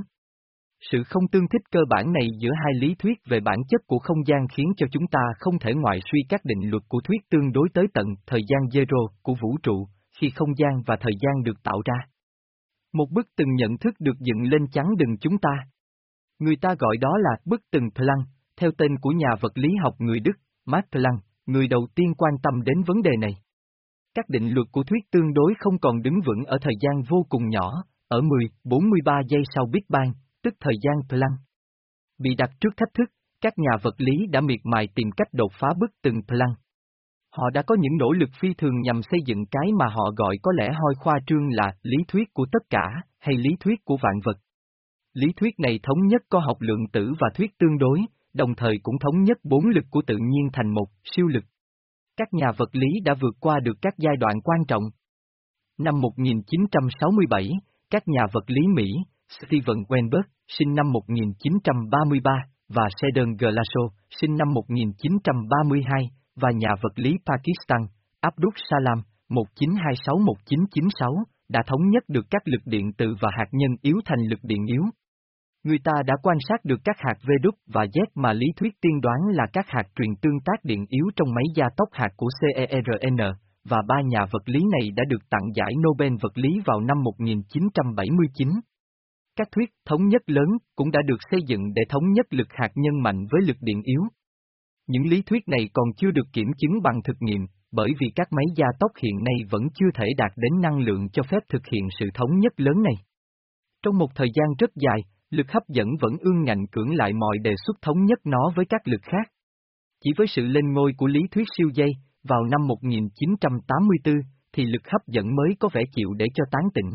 Sự không tương thích cơ bản này giữa hai lý thuyết về bản chất của không gian khiến cho chúng ta không thể ngoại suy các định luật của thuyết tương đối tới tận thời gian zero của vũ trụ, khi không gian và thời gian được tạo ra. Một bức tường nhận thức được dựng lên chắn đường chúng ta. Người ta gọi đó là bức tường Planck, theo tên của nhà vật lý học người Đức, Max Planck, người đầu tiên quan tâm đến vấn đề này. Các định luật của thuyết tương đối không còn đứng vững ở thời gian vô cùng nhỏ, ở mười phẩy bốn mươi ba giây sau Big Bang, tức thời gian Planck. Bị đặt trước thách thức, các nhà vật lý đã miệt mài tìm cách đột phá bức tường Planck. Họ đã có những nỗ lực phi thường nhằm xây dựng cái mà họ gọi có lẽ hơi khoa trương là lý thuyết của tất cả, hay lý thuyết của vạn vật. Lý thuyết này thống nhất có học lượng tử và thuyết tương đối, đồng thời cũng thống nhất bốn lực của tự nhiên thành một siêu lực. Các nhà vật lý đã vượt qua được các giai đoạn quan trọng. Năm một nghìn chín trăm sáu mươi bảy, các nhà vật lý Mỹ, Steven Weinberg, sinh năm một nghìn chín trăm ba mươi ba, và Sheldon Glashow, sinh năm một nghìn chín trăm ba mươi hai, và nhà vật lý Pakistan, Abdus Salam, một chín hai sáu đến một chín chín sáu, đã thống nhất được các lực điện từ và hạt nhân yếu thành lực điện yếu. Người ta đã quan sát được các hạt V đúc và Z mà lý thuyết tiên đoán là các hạt truyền tương tác điện yếu trong máy gia tốc hạt của CERN, và ba nhà vật lý này đã được tặng giải Nobel vật lý vào năm một nghìn chín trăm bảy mươi chín. Các thuyết thống nhất lớn cũng đã được xây dựng để thống nhất lực hạt nhân mạnh với lực điện yếu. Những lý thuyết này còn chưa được kiểm chứng bằng thực nghiệm, bởi vì các máy gia tốc hiện nay vẫn chưa thể đạt đến năng lượng cho phép thực hiện sự thống nhất lớn này. Trong một thời gian rất dài, lực hấp dẫn vẫn ương ngạnh cưỡng lại mọi đề xuất thống nhất nó với các lực khác. Chỉ với sự lên ngôi của lý thuyết siêu dây, vào năm một nghìn chín trăm tám mươi tư, thì lực hấp dẫn mới có vẻ chịu để cho tán tỉnh.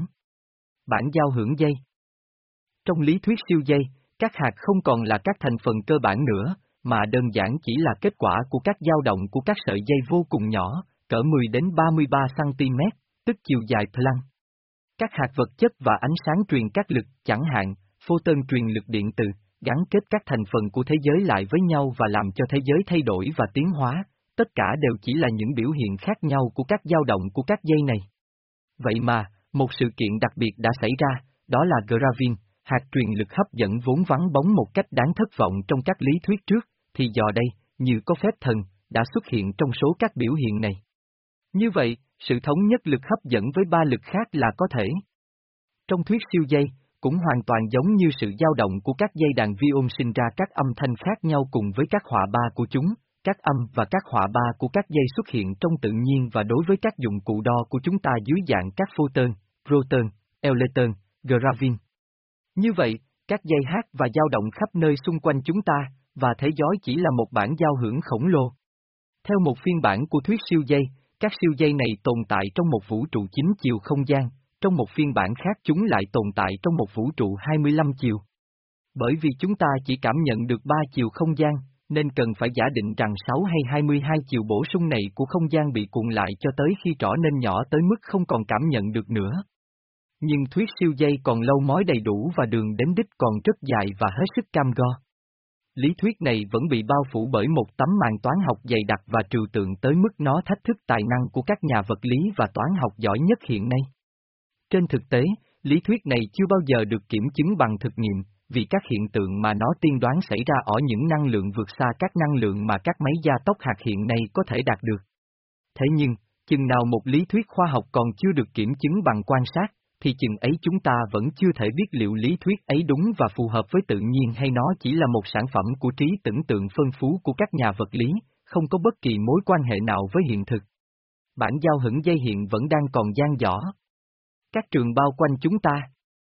Bản giao hưởng dây. Trong lý thuyết siêu dây, các hạt không còn là các thành phần cơ bản nữa, mà đơn giản chỉ là kết quả của các dao động của các sợi dây vô cùng nhỏ, cỡ mười đến ba mươi ba xăng-ti-mét, tức chiều dài Planck. Các hạt vật chất và ánh sáng truyền các lực, chẳng hạn, photon truyền lực điện từ, gắn kết các thành phần của thế giới lại với nhau và làm cho thế giới thay đổi và tiến hóa, tất cả đều chỉ là những biểu hiện khác nhau của các dao động của các dây này. Vậy mà, một sự kiện đặc biệt đã xảy ra, đó là gravin, hạt truyền lực hấp dẫn vốn vắng bóng một cách đáng thất vọng trong các lý thuyết trước, thì giờ đây, như có phép thần, đã xuất hiện trong số các biểu hiện này. Như vậy, sự thống nhất lực hấp dẫn với ba lực khác là có thể. Trong thuyết siêu dây, cũng hoàn toàn giống như sự dao động của các dây đàn vi ôn sinh ra các âm thanh khác nhau cùng với các họa ba của chúng, các âm và các họa ba của các dây xuất hiện trong tự nhiên và đối với các dụng cụ đo của chúng ta dưới dạng các photon, proton, electron, gravin. Như vậy, các dây hát và dao động khắp nơi xung quanh chúng ta, và thế giới chỉ là một bản giao hưởng khổng lồ. Theo một phiên bản của thuyết siêu dây, các siêu dây này tồn tại trong một vũ trụ chín chiều không gian, trong một phiên bản khác chúng lại tồn tại trong một vũ trụ hai mươi lăm chiều. Bởi vì chúng ta chỉ cảm nhận được ba chiều không gian, nên cần phải giả định rằng sáu hay hai mươi hai chiều bổ sung này của không gian bị cuộn lại cho tới khi trở nên nhỏ tới mức không còn cảm nhận được nữa. Nhưng thuyết siêu dây còn lâu mối đầy đủ và đường đến đích còn rất dài và hết sức cam go. Lý thuyết này vẫn bị bao phủ bởi một tấm màn toán học dày đặc và trừu tượng tới mức nó thách thức tài năng của các nhà vật lý và toán học giỏi nhất hiện nay. Trên thực tế, lý thuyết này chưa bao giờ được kiểm chứng bằng thực nghiệm, vì các hiện tượng mà nó tiên đoán xảy ra ở những năng lượng vượt xa các năng lượng mà các máy gia tốc hạt hiện nay có thể đạt được. Thế nhưng, chừng nào một lý thuyết khoa học còn chưa được kiểm chứng bằng quan sát, thì chừng ấy chúng ta vẫn chưa thể biết liệu lý thuyết ấy đúng và phù hợp với tự nhiên hay nó chỉ là một sản phẩm của trí tưởng tượng phân phú của các nhà vật lý, không có bất kỳ mối quan hệ nào với hiện thực. Bản giao hưởng dây hiện vẫn đang còn dang dở. Các trường bao quanh chúng ta.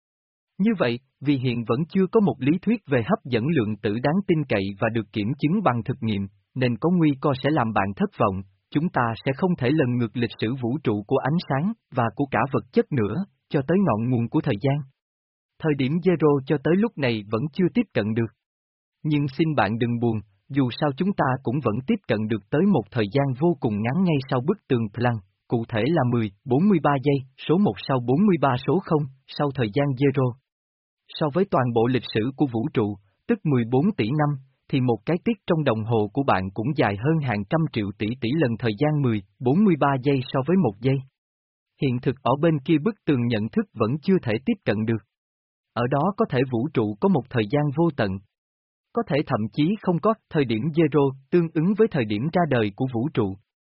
Như vậy, vì hiện vẫn chưa có một lý thuyết về hấp dẫn lượng tử đáng tin cậy và được kiểm chứng bằng thực nghiệm, nên có nguy cơ sẽ làm bạn thất vọng, chúng ta sẽ không thể lần ngược lịch sử vũ trụ của ánh sáng và của cả vật chất nữa, cho tới ngọn nguồn của thời gian. Thời điểm zero cho tới lúc này vẫn chưa tiếp cận được. Nhưng xin bạn đừng buồn, dù sao chúng ta cũng vẫn tiếp cận được tới một thời gian vô cùng ngắn ngay sau bức tường Planck, cụ thể là mười, bốn mươi ba giây, số một sau bốn mươi ba số không, sau thời gian zero. So với toàn bộ lịch sử của vũ trụ, tức mười bốn tỷ năm, thì một cái tiết trong đồng hồ của bạn cũng dài hơn hàng trăm triệu tỷ tỷ lần thời gian mười, bốn mươi ba giây so với một giây. Hiện thực ở bên kia bức tường nhận thức vẫn chưa thể tiếp cận được. Ở đó có thể vũ trụ có một thời gian vô tận. Có thể thậm chí không có thời điểm zero tương ứng với thời điểm ra đời của vũ trụ.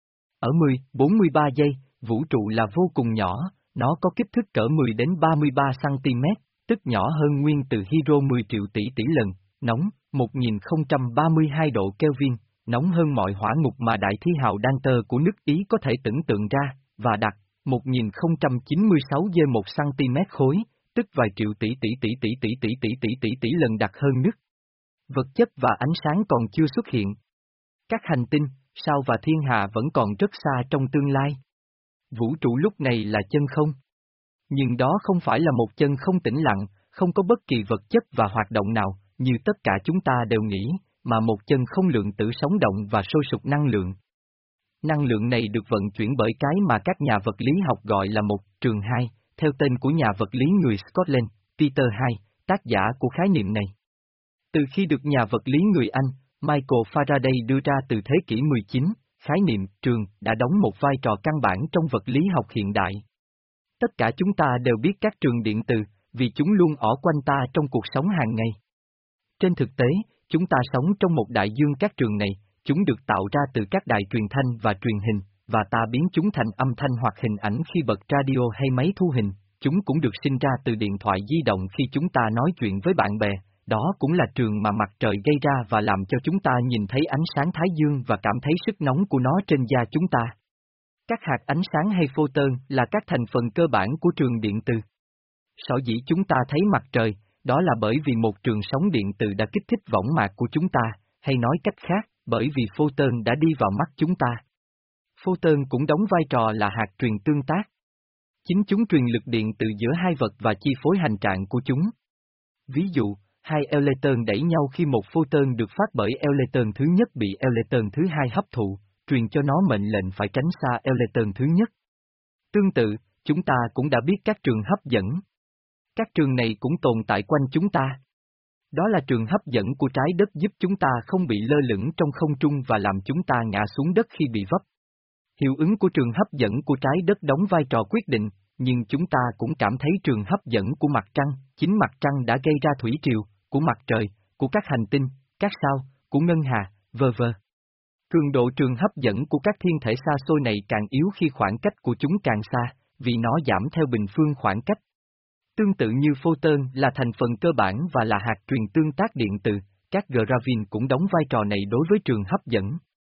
Ở mười, bốn mươi ba giây, vũ trụ là vô cùng nhỏ, nó có kích thước cỡ mười đến ba mươi ba xăng-ti-mét, tức nhỏ hơn nguyên từ hydro mười triệu tỷ tỷ lần, nóng, một nghìn không trăm ba mươi hai độ Kelvin, nóng hơn mọi hỏa ngục mà đại thi hào Danter của nước Ý có thể tưởng tượng ra, và đặc một nghìn không trăm chín mươi sáu giây một xăng-ti-mét khối, tức vài triệu tỷ tỷ tỷ tỷ tỷ tỷ tỷ tỷ tỷ tỷ lần đặc hơn nước. Vật chất và ánh sáng còn chưa xuất hiện. Các hành tinh, sao và thiên hà vẫn còn rất xa trong tương lai. Vũ trụ lúc này là chân không. Nhưng đó không phải là một chân không tĩnh lặng, không có bất kỳ vật chất và hoạt động nào, như tất cả chúng ta đều nghĩ, mà một chân không lượng tử sống động và sôi sục năng lượng. Năng lượng này được vận chuyển bởi cái mà các nhà vật lý học gọi là một trường hai, theo tên của nhà vật lý người Scotland, Peter hai, tác giả của khái niệm này. Từ khi được nhà vật lý người Anh, Michael Faraday đưa ra từ thế kỷ mười chín, khái niệm trường đã đóng một vai trò căn bản trong vật lý học hiện đại. Tất cả chúng ta đều biết các trường điện từ, vì chúng luôn ở quanh ta trong cuộc sống hàng ngày. Trên thực tế, chúng ta sống trong một đại dương các trường này, chúng được tạo ra từ các đài truyền thanh và truyền hình, và ta biến chúng thành âm thanh hoặc hình ảnh khi bật radio hay máy thu hình, chúng cũng được sinh ra từ điện thoại di động khi chúng ta nói chuyện với bạn bè, đó cũng là trường mà mặt trời gây ra và làm cho chúng ta nhìn thấy ánh sáng thái dương và cảm thấy sức nóng của nó trên da chúng ta. Các hạt ánh sáng hay photon là các thành phần cơ bản của trường điện từ. Sở dĩ chúng ta thấy mặt trời, đó là bởi vì một trường sóng điện từ đã kích thích võng mạc của chúng ta, hay nói cách khác, bởi vì photon đã đi vào mắt chúng ta. Photon cũng đóng vai trò là hạt truyền tương tác. Chính chúng truyền lực điện từ giữa hai vật và chi phối hành trạng của chúng. Ví dụ, hai electron đẩy nhau khi một photon được phát bởi electron thứ nhất bị electron thứ hai hấp thụ, truyền cho nó mệnh lệnh phải tránh xa electron thứ nhất. Tương tự, chúng ta cũng đã biết các trường hấp dẫn. Các trường này cũng tồn tại quanh chúng ta. Đó là trường hấp dẫn của trái đất giúp chúng ta không bị lơ lửng trong không trung và làm chúng ta ngã xuống đất khi bị vấp. Hiệu ứng của trường hấp dẫn của trái đất đóng vai trò quyết định, nhưng chúng ta cũng cảm thấy trường hấp dẫn của mặt trăng, chính mặt trăng đã gây ra thủy triều, của mặt trời, của các hành tinh, các sao, của ngân hà, vân vân. Cường độ trường hấp dẫn của các thiên thể xa xôi này càng yếu khi khoảng cách của chúng càng xa, vì nó giảm theo bình phương khoảng cách. Tương tự như photon là thành phần cơ bản và là hạt truyền tương tác điện từ, các gravin cũng đóng vai trò này đối với trường hấp dẫn.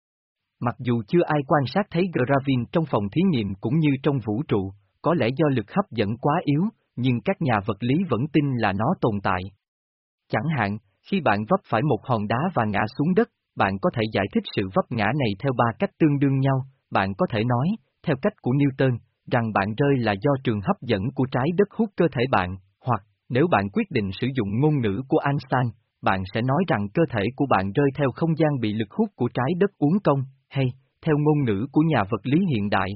Mặc dù chưa ai quan sát thấy gravin trong phòng thí nghiệm cũng như trong vũ trụ, có lẽ do lực hấp dẫn quá yếu, nhưng các nhà vật lý vẫn tin là nó tồn tại. Chẳng hạn, khi bạn vấp phải một hòn đá và ngã xuống đất, bạn có thể giải thích sự vấp ngã này theo ba cách tương đương nhau, bạn có thể nói, theo cách của Newton, rằng bạn rơi là do trường hấp dẫn của trái đất hút cơ thể bạn, hoặc, nếu bạn quyết định sử dụng ngôn ngữ của Einstein, bạn sẽ nói rằng cơ thể của bạn rơi theo không gian bị lực hút của trái đất uốn cong, hay, theo ngôn ngữ của nhà vật lý hiện đại,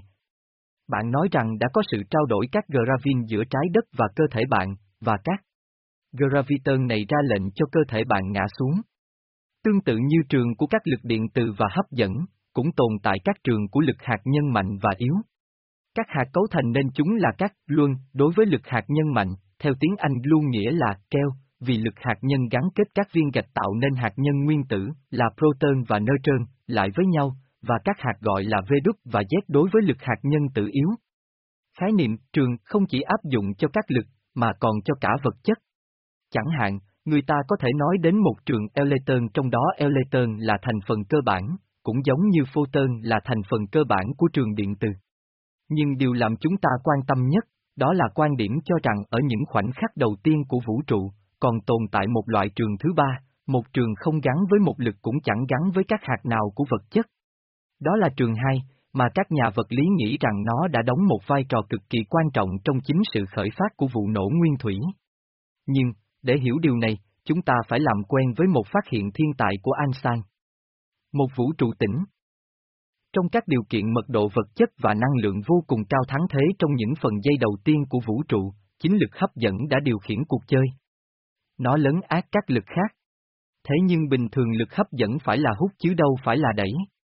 bạn nói rằng đã có sự trao đổi các gravin giữa trái đất và cơ thể bạn, và các graviton này ra lệnh cho cơ thể bạn ngã xuống. Tương tự như trường của các lực điện từ và hấp dẫn, cũng tồn tại các trường của lực hạt nhân mạnh và yếu. Các hạt cấu thành nên chúng là các luân đối với lực hạt nhân mạnh, theo tiếng Anh luôn nghĩa là keo, vì lực hạt nhân gắn kết các viên gạch tạo nên hạt nhân nguyên tử là proton và neutron lại với nhau, và các hạt gọi là V đúc và Z đối với lực hạt nhân tử yếu. Khái niệm trường không chỉ áp dụng cho các lực, mà còn cho cả vật chất. Chẳng hạn, người ta có thể nói đến một trường electron trong đó electron là thành phần cơ bản, cũng giống như photon là thành phần cơ bản của trường điện từ. Nhưng điều làm chúng ta quan tâm nhất, đó là quan điểm cho rằng ở những khoảnh khắc đầu tiên của vũ trụ, còn tồn tại một loại trường thứ ba, một trường không gắn với một lực cũng chẳng gắn với các hạt nào của vật chất. Đó là trường hai, mà các nhà vật lý nghĩ rằng nó đã đóng một vai trò cực kỳ quan trọng trong chính sự khởi phát của vụ nổ nguyên thủy. Nhưng, để hiểu điều này, chúng ta phải làm quen với một phát hiện thiên tài của Einstein. Một vũ trụ tĩnh. Trong các điều kiện mật độ vật chất và năng lượng vô cùng cao thắng thế trong những phần giây đầu tiên của vũ trụ, chính lực hấp dẫn đã điều khiển cuộc chơi. Nó lấn át các lực khác. Thế nhưng bình thường lực hấp dẫn phải là hút chứ đâu phải là đẩy.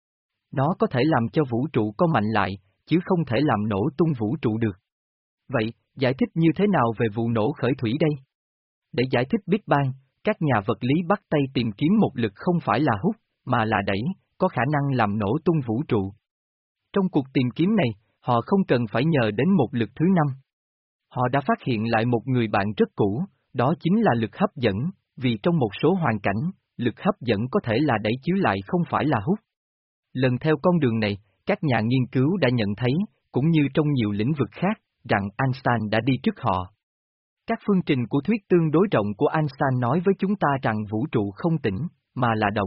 Nó có thể làm cho vũ trụ co mạnh lại, chứ không thể làm nổ tung vũ trụ được. Vậy, giải thích như thế nào về vụ nổ khởi thủy đây? Để giải thích Big Bang, các nhà vật lý bắt tay tìm kiếm một lực không phải là hút, mà là đẩy, có khả năng làm nổ tung vũ trụ. Trong cuộc tìm kiếm này, họ không cần phải nhờ đến một lực thứ năm. Họ đã phát hiện lại một người bạn rất cũ, đó chính là lực hấp dẫn, vì trong một số hoàn cảnh, lực hấp dẫn có thể là đẩy chứ lại không phải là hút. Lần theo con đường này, các nhà nghiên cứu đã nhận thấy, cũng như trong nhiều lĩnh vực khác, rằng Einstein đã đi trước họ. Các phương trình của thuyết tương đối rộng của Einstein nói với chúng ta rằng vũ trụ không tĩnh, mà là động.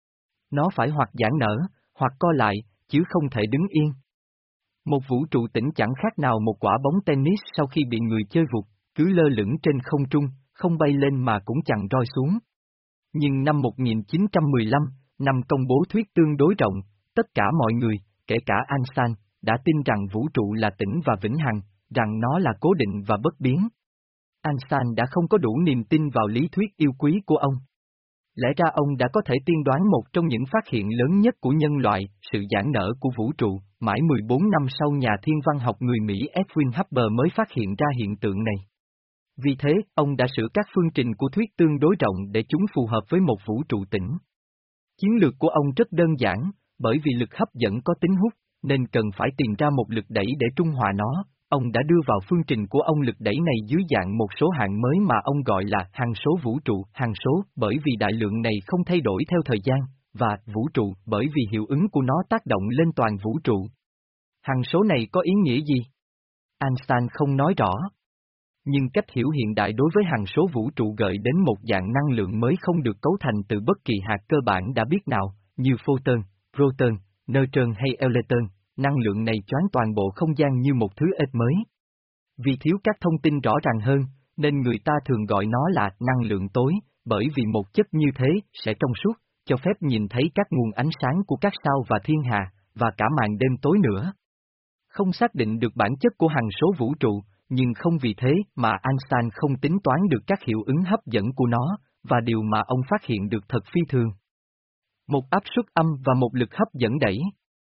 Nó phải hoặc giãn nở, hoặc co lại, chứ không thể đứng yên. Một vũ trụ tĩnh chẳng khác nào một quả bóng tennis sau khi bị người chơi vụt, cứ lơ lửng trên không trung, không bay lên mà cũng chẳng rơi xuống. Nhưng năm một nghìn chín trăm mười lăm, năm công bố thuyết tương đối rộng, tất cả mọi người, kể cả Einstein, đã tin rằng vũ trụ là tĩnh và vĩnh hằng, rằng nó là cố định và bất biến. Einstein đã không có đủ niềm tin vào lý thuyết yêu quý của ông. Lẽ ra ông đã có thể tiên đoán một trong những phát hiện lớn nhất của nhân loại, sự giãn nở của vũ trụ, mãi mười bốn năm sau nhà thiên văn học người Mỹ Edwin Hubble mới phát hiện ra hiện tượng này. Vì thế, ông đã sửa các phương trình của thuyết tương đối rộng để chúng phù hợp với một vũ trụ tĩnh. Chiến lược của ông rất đơn giản, bởi vì lực hấp dẫn có tính hút, nên cần phải tìm ra một lực đẩy để trung hòa nó. Ông đã đưa vào phương trình của ông lực đẩy này dưới dạng một số hạng mới mà ông gọi là hằng số vũ trụ, hằng số bởi vì đại lượng này không thay đổi theo thời gian, và vũ trụ bởi vì hiệu ứng của nó tác động lên toàn vũ trụ. Hằng số này có ý nghĩa gì? Einstein không nói rõ. Nhưng cách hiểu hiện đại đối với hằng số vũ trụ gợi đến một dạng năng lượng mới không được cấu thành từ bất kỳ hạt cơ bản đã biết nào, như photon, proton, neutron hay electron. Năng lượng này choán toàn bộ không gian như một thứ ếch mới. Vì thiếu các thông tin rõ ràng hơn, nên người ta thường gọi nó là năng lượng tối, bởi vì một chất như thế sẽ trong suốt, cho phép nhìn thấy các nguồn ánh sáng của các sao và thiên hà, và cả màn đêm tối nữa. Không xác định được bản chất của hằng số vũ trụ, nhưng không vì thế mà Einstein không tính toán được các hiệu ứng hấp dẫn của nó, và điều mà ông phát hiện được thật phi thường. Một áp suất âm và một lực hấp dẫn đẩy.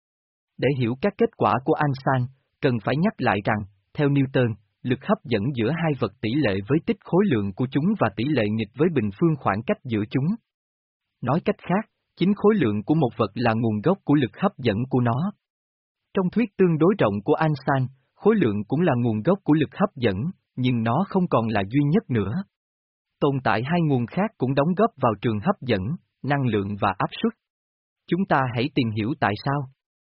Để hiểu các kết quả của Einstein, cần phải nhắc lại rằng, theo Newton, lực hấp dẫn giữa hai vật tỷ lệ với tích khối lượng của chúng và tỷ lệ nghịch với bình phương khoảng cách giữa chúng. Nói cách khác, chính khối lượng của một vật là nguồn gốc của lực hấp dẫn của nó. Trong thuyết tương đối rộng của Einstein, khối lượng cũng là nguồn gốc của lực hấp dẫn, nhưng nó không còn là duy nhất nữa. Tồn tại hai nguồn khác cũng đóng góp vào trường hấp dẫn, năng lượng và áp suất. Chúng ta hãy tìm hiểu tại sao.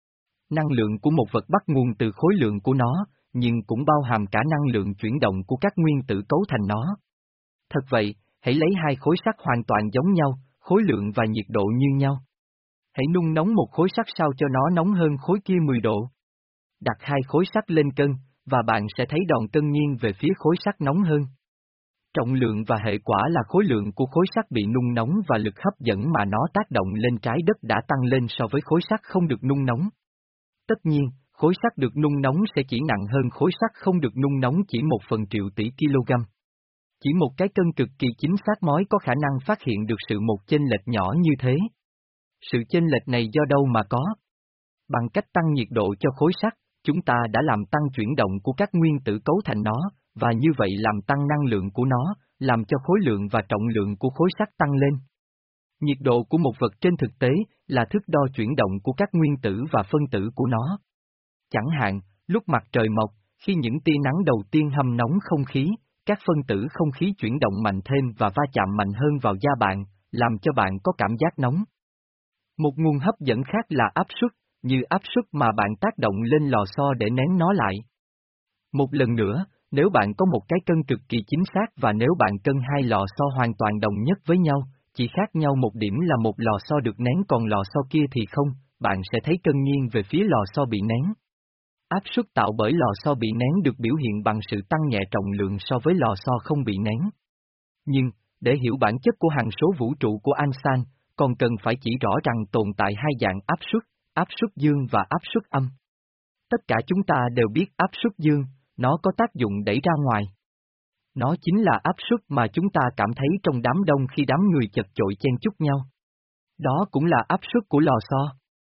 Năng lượng của một vật bắt nguồn từ khối lượng của nó, nhưng cũng bao hàm cả năng lượng chuyển động của các nguyên tử cấu thành nó. Thật vậy, hãy lấy hai khối sắt hoàn toàn giống nhau, khối lượng và nhiệt độ như nhau. Hãy nung nóng một khối sắt sao cho nó nóng hơn khối kia mười độ. Đặt hai khối sắt lên cân, và bạn sẽ thấy đòn cân nghiêng về phía khối sắt nóng hơn. Trọng lượng và hệ quả là khối lượng của khối sắt bị nung nóng và lực hấp dẫn mà nó tác động lên trái đất đã tăng lên so với khối sắt không được nung nóng. Tất nhiên, khối sắt được nung nóng sẽ chỉ nặng hơn khối sắt không được nung nóng chỉ một phần triệu tỷ kg. Chỉ một cái cân cực kỳ chính xác mới có khả năng phát hiện được sự một chênh lệch nhỏ như thế. Sự chênh lệch này do đâu mà có? Bằng cách tăng nhiệt độ cho khối sắt, chúng ta đã làm tăng chuyển động của các nguyên tử cấu thành nó, và như vậy làm tăng năng lượng của nó, làm cho khối lượng và trọng lượng của khối sắt tăng lên. Nhiệt độ của một vật trên thực tế là thước đo chuyển động của các nguyên tử và phân tử của nó. Chẳng hạn, lúc mặt trời mọc, khi những tia nắng đầu tiên hâm nóng không khí, các phân tử không khí chuyển động mạnh thêm và va chạm mạnh hơn vào da bạn, làm cho bạn có cảm giác nóng. Một nguồn hấp dẫn khác là áp suất, như áp suất mà bạn tác động lên lò xo để nén nó lại. Một lần nữa, nếu bạn có một cái cân cực kỳ chính xác và nếu bạn cân hai lò xo hoàn toàn đồng nhất với nhau, chỉ khác nhau một điểm là một lò xo được nén còn lò xo kia thì không, bạn sẽ thấy cân nghiêng về phía lò xo bị nén. Áp suất tạo bởi lò xo bị nén được biểu hiện bằng sự tăng nhẹ trọng lượng so với lò xo không bị nén. Nhưng, để hiểu bản chất của hằng số vũ trụ của Einstein, còn cần phải chỉ rõ rằng tồn tại hai dạng áp suất, áp suất dương và áp suất âm. Tất cả chúng ta đều biết áp suất dương, nó có tác dụng đẩy ra ngoài. Nó chính là áp suất mà chúng ta cảm thấy trong đám đông khi đám người chật chội chen chúc nhau. Đó cũng là áp suất của lò xo.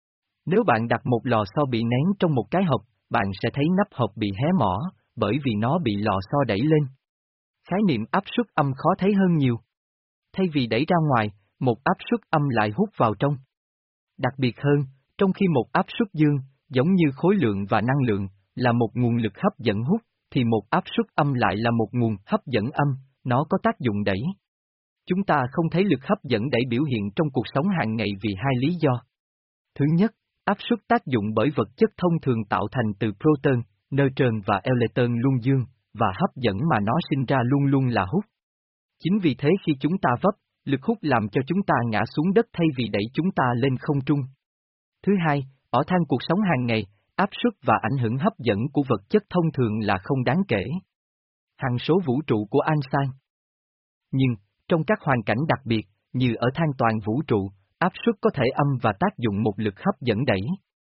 Nếu bạn đặt một lò xo bị nén trong một cái hộp, bạn sẽ thấy nắp hộp bị hé mỏ, bởi vì nó bị lò xo đẩy lên. Khái niệm áp suất âm khó thấy hơn nhiều. Thay vì đẩy ra ngoài, một áp suất âm lại hút vào trong. Đặc biệt hơn, trong khi một áp suất dương, giống như khối lượng và năng lượng, là một nguồn lực hấp dẫn hút, thì một áp suất âm lại là một nguồn hấp dẫn âm, nó có tác dụng đẩy. Chúng ta không thấy lực hấp dẫn đẩy biểu hiện trong cuộc sống hàng ngày vì hai lý do. Thứ nhất, áp suất tác dụng bởi vật chất thông thường tạo thành từ proton, neutron và electron luôn dương, và hấp dẫn mà nó sinh ra luôn luôn là hút. Chính vì thế khi chúng ta vấp, lực hút làm cho chúng ta ngã xuống đất thay vì đẩy chúng ta lên không trung. Thứ hai, ở thang cuộc sống hàng ngày, áp suất và ảnh hưởng hấp dẫn của vật chất thông thường là không đáng kể. Hằng số vũ trụ của Einstein. Nhưng, trong các hoàn cảnh đặc biệt, như ở thang toàn vũ trụ, áp suất có thể âm và tác dụng một lực hấp dẫn đẩy.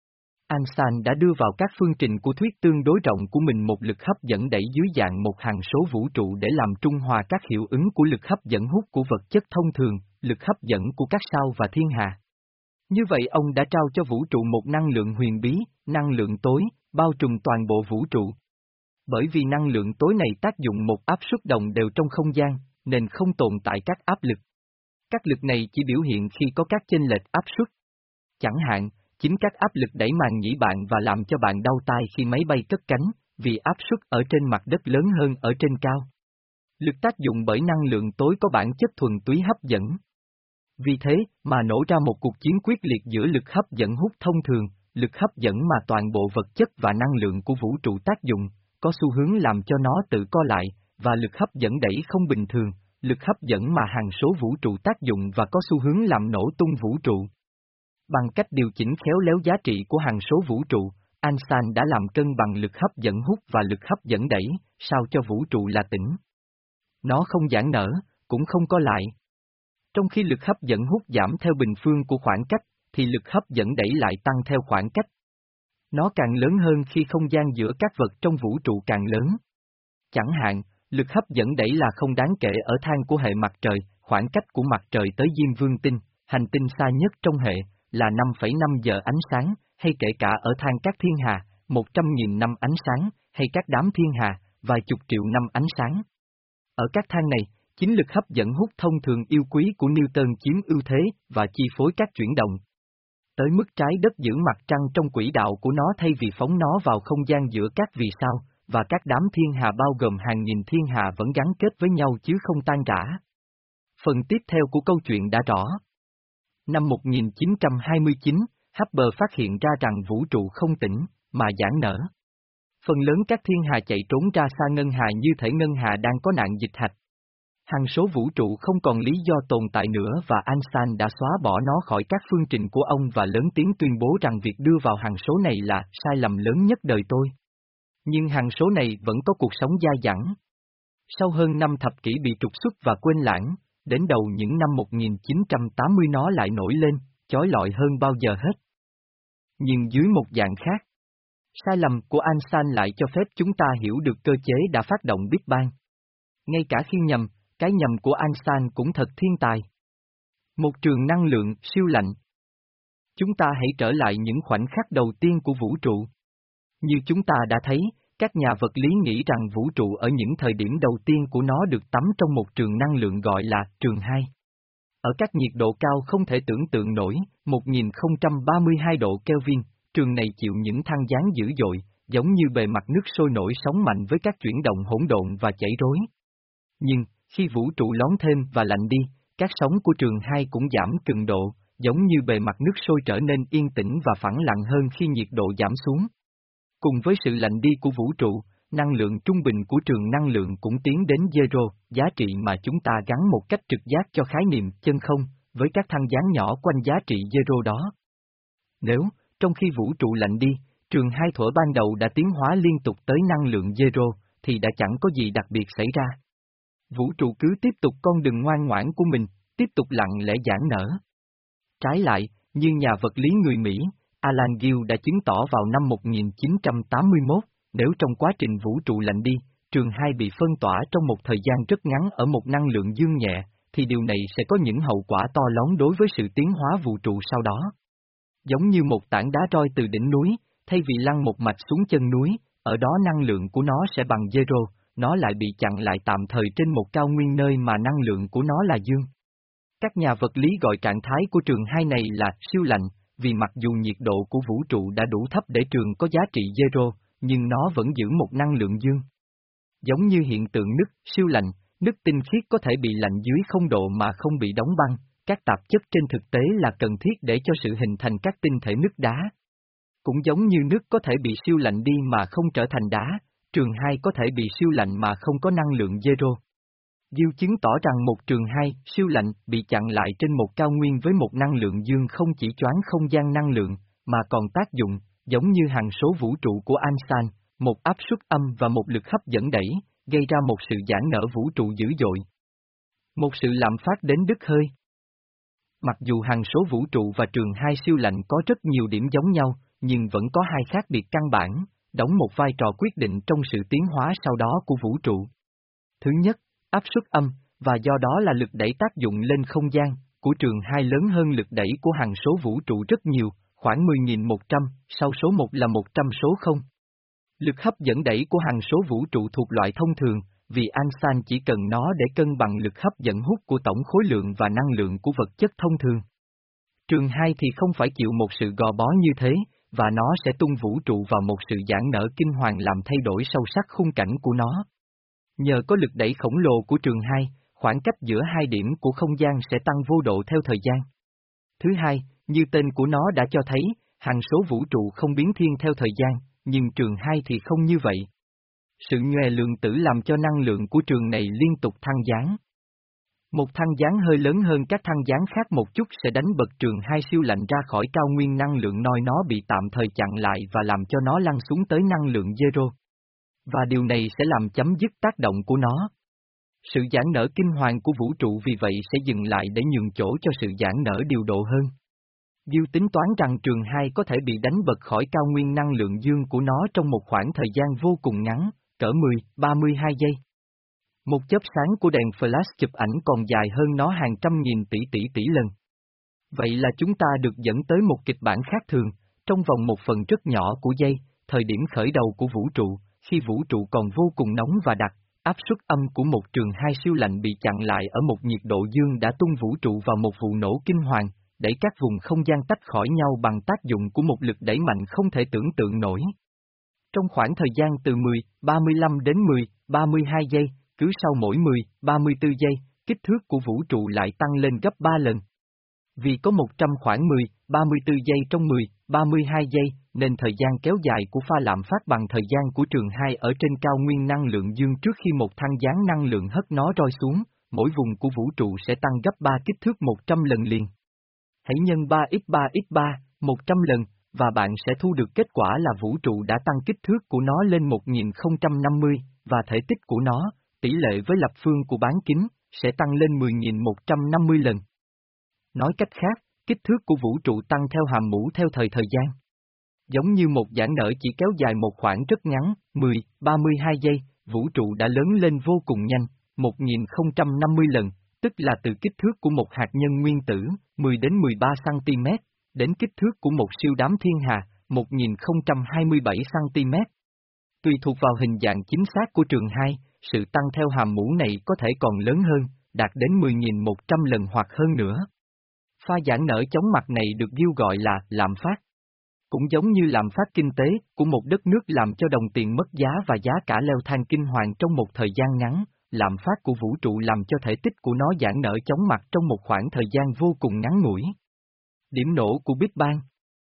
Einstein đã đưa vào các phương trình của thuyết tương đối rộng của mình một lực hấp dẫn đẩy dưới dạng một hằng số vũ trụ để làm trung hòa các hiệu ứng của lực hấp dẫn hút của vật chất thông thường, lực hấp dẫn của các sao và thiên hà. Như vậy ông đã trao cho vũ trụ một năng lượng huyền bí, năng lượng tối, bao trùm toàn bộ vũ trụ. Bởi vì năng lượng tối này tác dụng một áp suất đồng đều trong không gian, nên không tồn tại các áp lực. Các lực này chỉ biểu hiện khi có các chênh lệch áp suất. Chẳng hạn, chính các áp lực đẩy màng nhĩ bạn và làm cho bạn đau tai khi máy bay cất cánh, vì áp suất ở trên mặt đất lớn hơn ở trên cao. Lực tác dụng bởi năng lượng tối có bản chất thuần túy hấp dẫn. Vì thế mà nổ ra một cuộc chiến quyết liệt giữa lực hấp dẫn hút thông thường, lực hấp dẫn mà toàn bộ vật chất và năng lượng của vũ trụ tác dụng, có xu hướng làm cho nó tự co lại, và lực hấp dẫn đẩy không bình thường, lực hấp dẫn mà hằng số vũ trụ tác dụng và có xu hướng làm nổ tung vũ trụ. Bằng cách điều chỉnh khéo léo giá trị của hằng số vũ trụ, Einstein đã làm cân bằng lực hấp dẫn hút và lực hấp dẫn đẩy, sao cho vũ trụ là tĩnh. Nó không giãn nở, cũng không co lại. Trong khi lực hấp dẫn hút giảm theo bình phương của khoảng cách, thì lực hấp dẫn đẩy lại tăng theo khoảng cách. Nó càng lớn hơn khi không gian giữa các vật trong vũ trụ càng lớn. Chẳng hạn, lực hấp dẫn đẩy là không đáng kể ở thang của hệ mặt trời, khoảng cách của mặt trời tới Diêm Vương tinh, hành tinh xa nhất trong hệ, là năm phẩy năm giờ ánh sáng, hay kể cả ở thang các thiên hà, một trăm nghìn năm ánh sáng, hay các đám thiên hà, vài chục triệu năm ánh sáng. Ở các thang này, chính lực hấp dẫn hút thông thường yêu quý của Newton chiếm ưu thế và chi phối các chuyển động. Tới mức trái đất giữ mặt trăng trong quỹ đạo của nó thay vì phóng nó vào không gian giữa các vì sao, và các đám thiên hà bao gồm hàng nghìn thiên hà vẫn gắn kết với nhau chứ không tan rã. Phần tiếp theo của câu chuyện đã rõ. Năm một nghìn chín trăm hai mươi chín, Hubble phát hiện ra rằng vũ trụ không tĩnh, mà giãn nở. Phần lớn các thiên hà chạy trốn ra xa ngân hà như thể ngân hà đang có nạn dịch hạch. Hằng số vũ trụ không còn lý do tồn tại nữa và Einstein đã xóa bỏ nó khỏi các phương trình của ông và lớn tiếng tuyên bố rằng việc đưa vào hằng số này là sai lầm lớn nhất đời tôi. Nhưng hằng số này vẫn có cuộc sống dai dẳng. Sau hơn năm thập kỷ bị trục xuất và quên lãng, đến đầu những năm một nghìn chín trăm tám mươi nó lại nổi lên, chói lọi hơn bao giờ hết. Nhưng dưới một dạng khác. Sai lầm của Einstein lại cho phép chúng ta hiểu được cơ chế đã phát động Big Bang. Ngay cả khi nhầm, cái nhầm của Einstein cũng thật thiên tài. Một trường năng lượng siêu lạnh. Chúng ta hãy trở lại những khoảnh khắc đầu tiên của vũ trụ. Như chúng ta đã thấy, các nhà vật lý nghĩ rằng vũ trụ ở những thời điểm đầu tiên của nó được tắm trong một trường năng lượng gọi là trường hai. Ở các nhiệt độ cao không thể tưởng tượng nổi, một nghìn không trăm ba mươi hai độ Kelvin, trường này chịu những thăng gián dữ dội, giống như bề mặt nước sôi nổi sóng mạnh với các chuyển động hỗn độn và chảy rối. Nhưng, khi vũ trụ lón thêm và lạnh đi, các sóng của trường hai cũng giảm cường độ, giống như bề mặt nước sôi trở nên yên tĩnh và phẳng lặng hơn khi nhiệt độ giảm xuống. Cùng với sự lạnh đi của vũ trụ, năng lượng trung bình của trường năng lượng cũng tiến đến zero, giá trị mà chúng ta gắn một cách trực giác cho khái niệm chân không, với các thăng gián nhỏ quanh giá trị zero đó. Nếu, trong khi vũ trụ lạnh đi, trường hai thuở ban đầu đã tiến hóa liên tục tới năng lượng zero, thì đã chẳng có gì đặc biệt xảy ra. Vũ trụ cứ tiếp tục con đường ngoan ngoãn của mình, tiếp tục lặng lẽ giãn nở. Trái lại, như nhà vật lý người Mỹ, Alan Gill đã chứng tỏ vào năm một nghìn chín trăm tám mươi mốt, nếu trong quá trình vũ trụ lạnh đi, trường hai bị phân tỏa trong một thời gian rất ngắn ở một năng lượng dương nhẹ, thì điều này sẽ có những hậu quả to lớn đối với sự tiến hóa vũ trụ sau đó. Giống như một tảng đá roi từ đỉnh núi, thay vì lăn một mạch xuống chân núi, ở đó năng lượng của nó sẽ bằng zero, nó lại bị chặn lại tạm thời trên một cao nguyên nơi mà năng lượng của nó là dương. Các nhà vật lý gọi trạng thái của trường hai này là siêu lạnh, vì mặc dù nhiệt độ của vũ trụ đã đủ thấp để trường có giá trị zero, nhưng nó vẫn giữ một năng lượng dương. Giống như hiện tượng nứt siêu lạnh, nứt tinh khiết có thể bị lạnh dưới không độ mà không bị đóng băng, các tạp chất trên thực tế là cần thiết để cho sự hình thành các tinh thể nứt đá. Cũng giống như nước có thể bị siêu lạnh đi mà không trở thành đá, trường hai có thể bị siêu lạnh mà không có năng lượng zero. Gill chứng tỏ rằng một trường hai siêu lạnh bị chặn lại trên một cao nguyên với một năng lượng dương không chỉ choán không gian năng lượng, mà còn tác dụng, giống như hằng số vũ trụ của Einstein, một áp suất âm và một lực hấp dẫn đẩy, gây ra một sự giãn nở vũ trụ dữ dội. Một sự lạm phát đến đứt hơi. Mặc dù hằng số vũ trụ và trường hai siêu lạnh có rất nhiều điểm giống nhau, nhưng vẫn có hai khác biệt căn bản, đóng một vai trò quyết định trong sự tiến hóa sau đó của vũ trụ. Thứ nhất, áp suất âm, và do đó là lực đẩy tác dụng lên không gian, của trường hai lớn hơn lực đẩy của hằng số vũ trụ rất nhiều, khoảng mười nghìn một trăm, sau số một là một trăm số không. Lực hấp dẫn đẩy của hằng số vũ trụ thuộc loại thông thường, vì Einstein chỉ cần nó để cân bằng lực hấp dẫn hút của tổng khối lượng và năng lượng của vật chất thông thường. Trường hai thì không phải chịu một sự gò bó như thế, và nó sẽ tung vũ trụ vào một sự giãn nở kinh hoàng làm thay đổi sâu sắc khung cảnh của nó. Nhờ có lực đẩy khổng lồ của trường hai, khoảng cách giữa hai điểm của không gian sẽ tăng vô độ theo thời gian. Thứ hai, như tên của nó đã cho thấy, hằng số vũ trụ không biến thiên theo thời gian, nhưng trường hai thì không như vậy. Sự nhòe lượng tử làm cho năng lượng của trường này liên tục thăng giáng. Một thăng giáng hơi lớn hơn các thăng giáng khác một chút sẽ đánh bật trường hai siêu lạnh ra khỏi cao nguyên năng lượng noi nó bị tạm thời chặn lại và làm cho nó lăn xuống tới năng lượng zero. Và điều này sẽ làm chấm dứt tác động của nó. Sự giãn nở kinh hoàng của vũ trụ vì vậy sẽ dừng lại để nhường chỗ cho sự giãn nở điều độ hơn. Gill tính toán rằng trường hai có thể bị đánh bật khỏi cao nguyên năng lượng dương của nó trong một khoảng thời gian vô cùng ngắn, cỡ mười đến ba mươi hai giây. Một chớp sáng của đèn flash chụp ảnh còn dài hơn nó hàng trăm nghìn tỷ tỷ tỷ lần. Vậy là chúng ta được dẫn tới một kịch bản khác thường, trong vòng một phần rất nhỏ của giây, thời điểm khởi đầu của vũ trụ, khi vũ trụ còn vô cùng nóng và đặc, áp suất âm của một trường hai siêu lạnh bị chặn lại ở một nhiệt độ dương đã tung vũ trụ vào một vụ nổ kinh hoàng, đẩy các vùng không gian tách khỏi nhau bằng tác dụng của một lực đẩy mạnh không thể tưởng tượng nổi. Trong khoảng thời gian từ mười đến ba mươi lăm đến mười đến ba mươi hai giây, cứ sau mỗi mười đến ba mươi tư giây, kích thước của vũ trụ lại tăng lên gấp ba lần. Vì có một trăm khoảng mười đến ba mươi tư giây trong mười đến ba mươi hai giây, nên thời gian kéo dài của pha lạm phát bằng thời gian của trường hai ở trên cao nguyên năng lượng dương trước khi một thăng giáng năng lượng hất nó rơi xuống, mỗi vùng của vũ trụ sẽ tăng gấp ba kích thước một trăm lần liền. Hãy nhân ba nhân ba nhân ba, một trăm lần, và bạn sẽ thu được kết quả là vũ trụ đã tăng kích thước của nó lên một nghìn không trăm năm mươi, và thể tích của nó, tỷ lệ với lập phương của bán kính, sẽ tăng lên mười nghìn một trăm năm mươi lần. Nói cách khác, kích thước của vũ trụ tăng theo hàm mũ theo thời thời gian. Giống như một giãn nở chỉ kéo dài một khoảng rất ngắn, mười đến ba mươi hai giây, vũ trụ đã lớn lên vô cùng nhanh, một nghìn không trăm năm mươi lần, tức là từ kích thước của một hạt nhân nguyên tử, mười đến mười ba xăng-ti-mét, đến kích thước của một siêu đám thiên hà, một nghìn không trăm hai mươi bảy xăng-ti-mét. Tùy thuộc vào hình dạng chính xác của trường hai, sự tăng theo hàm mũ này có thể còn lớn hơn, đạt đến mười nghìn một trăm lần hoặc hơn nữa. Pha giãn nở chóng mặt này được Gill gọi là lạm phát. Cũng giống như lạm phát kinh tế của một đất nước làm cho đồng tiền mất giá và giá cả leo thang kinh hoàng trong một thời gian ngắn, lạm phát của vũ trụ làm cho thể tích của nó giãn nở chóng mặt trong một khoảng thời gian vô cùng ngắn ngủi. Điểm nổ của Big Bang.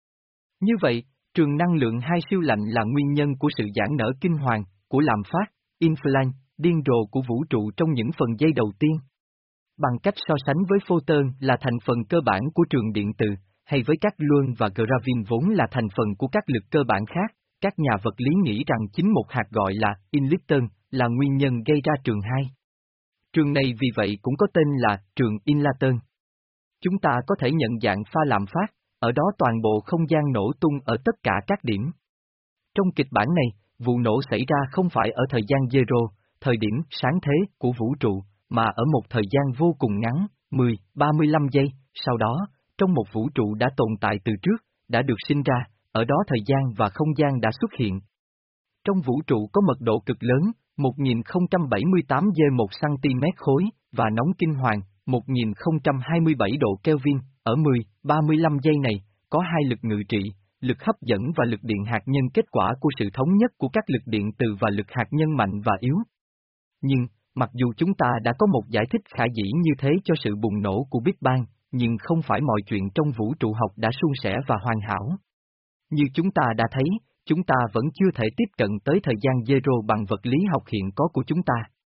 Như vậy, trường năng lượng hai siêu lạnh là nguyên nhân của sự giãn nở kinh hoàng, của lạm phát, inflation, điên rồ của vũ trụ trong những phần giây đầu tiên. Bằng cách so sánh với photon là thành phần cơ bản của trường điện từ, hay với các gluon và gravin vốn là thành phần của các lực cơ bản khác, các nhà vật lý nghĩ rằng chính một hạt gọi là inlepton là nguyên nhân gây ra trường hai. Trường này vì vậy cũng có tên là trường Inlaton. Chúng ta có thể nhận dạng pha lạm phát, ở đó toàn bộ không gian nổ tung ở tất cả các điểm. Trong kịch bản này, vụ nổ xảy ra không phải ở thời gian zero, thời điểm sáng thế của vũ trụ, mà ở một thời gian vô cùng ngắn, mười đến ba mươi lăm giây, sau đó, trong một vũ trụ đã tồn tại từ trước, đã được sinh ra, ở đó thời gian và không gian đã xuất hiện. Trong vũ trụ có mật độ cực lớn, một nghìn không trăm bảy mươi tám giê một xăng-ti-mét khối, và nóng kinh hoàng, một nghìn không trăm hai mươi bảy độ Kelvin, ở mười đến ba mươi lăm giây này, có hai lực ngự trị, lực hấp dẫn và lực điện hạt nhân kết quả của sự thống nhất của các lực điện từ và lực hạt nhân mạnh và yếu. Nhưng, mặc dù chúng ta đã có một giải thích khả dĩ như thế cho sự bùng nổ của Big Bang, nhưng không phải mọi chuyện trong vũ trụ học đã suôn sẻ và hoàn hảo. Như chúng ta đã thấy, chúng ta vẫn chưa thể tiếp cận tới thời gian zero bằng vật lý học hiện có của chúng ta.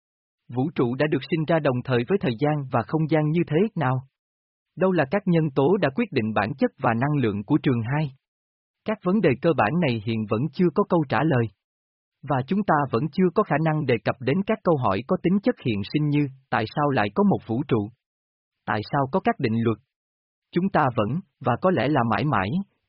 Vũ trụ đã được sinh ra đồng thời với thời gian và không gian như thế nào? Đâu là các nhân tố đã quyết định bản chất và năng lượng của trường hai? Các vấn đề cơ bản này hiện vẫn chưa có câu trả lời. Và chúng ta vẫn chưa có khả năng đề cập đến các câu hỏi có tính chất hiện sinh như, tại sao lại có một vũ trụ? Tại sao có các định luật? Chúng ta vẫn, và có lẽ là mãi mãi,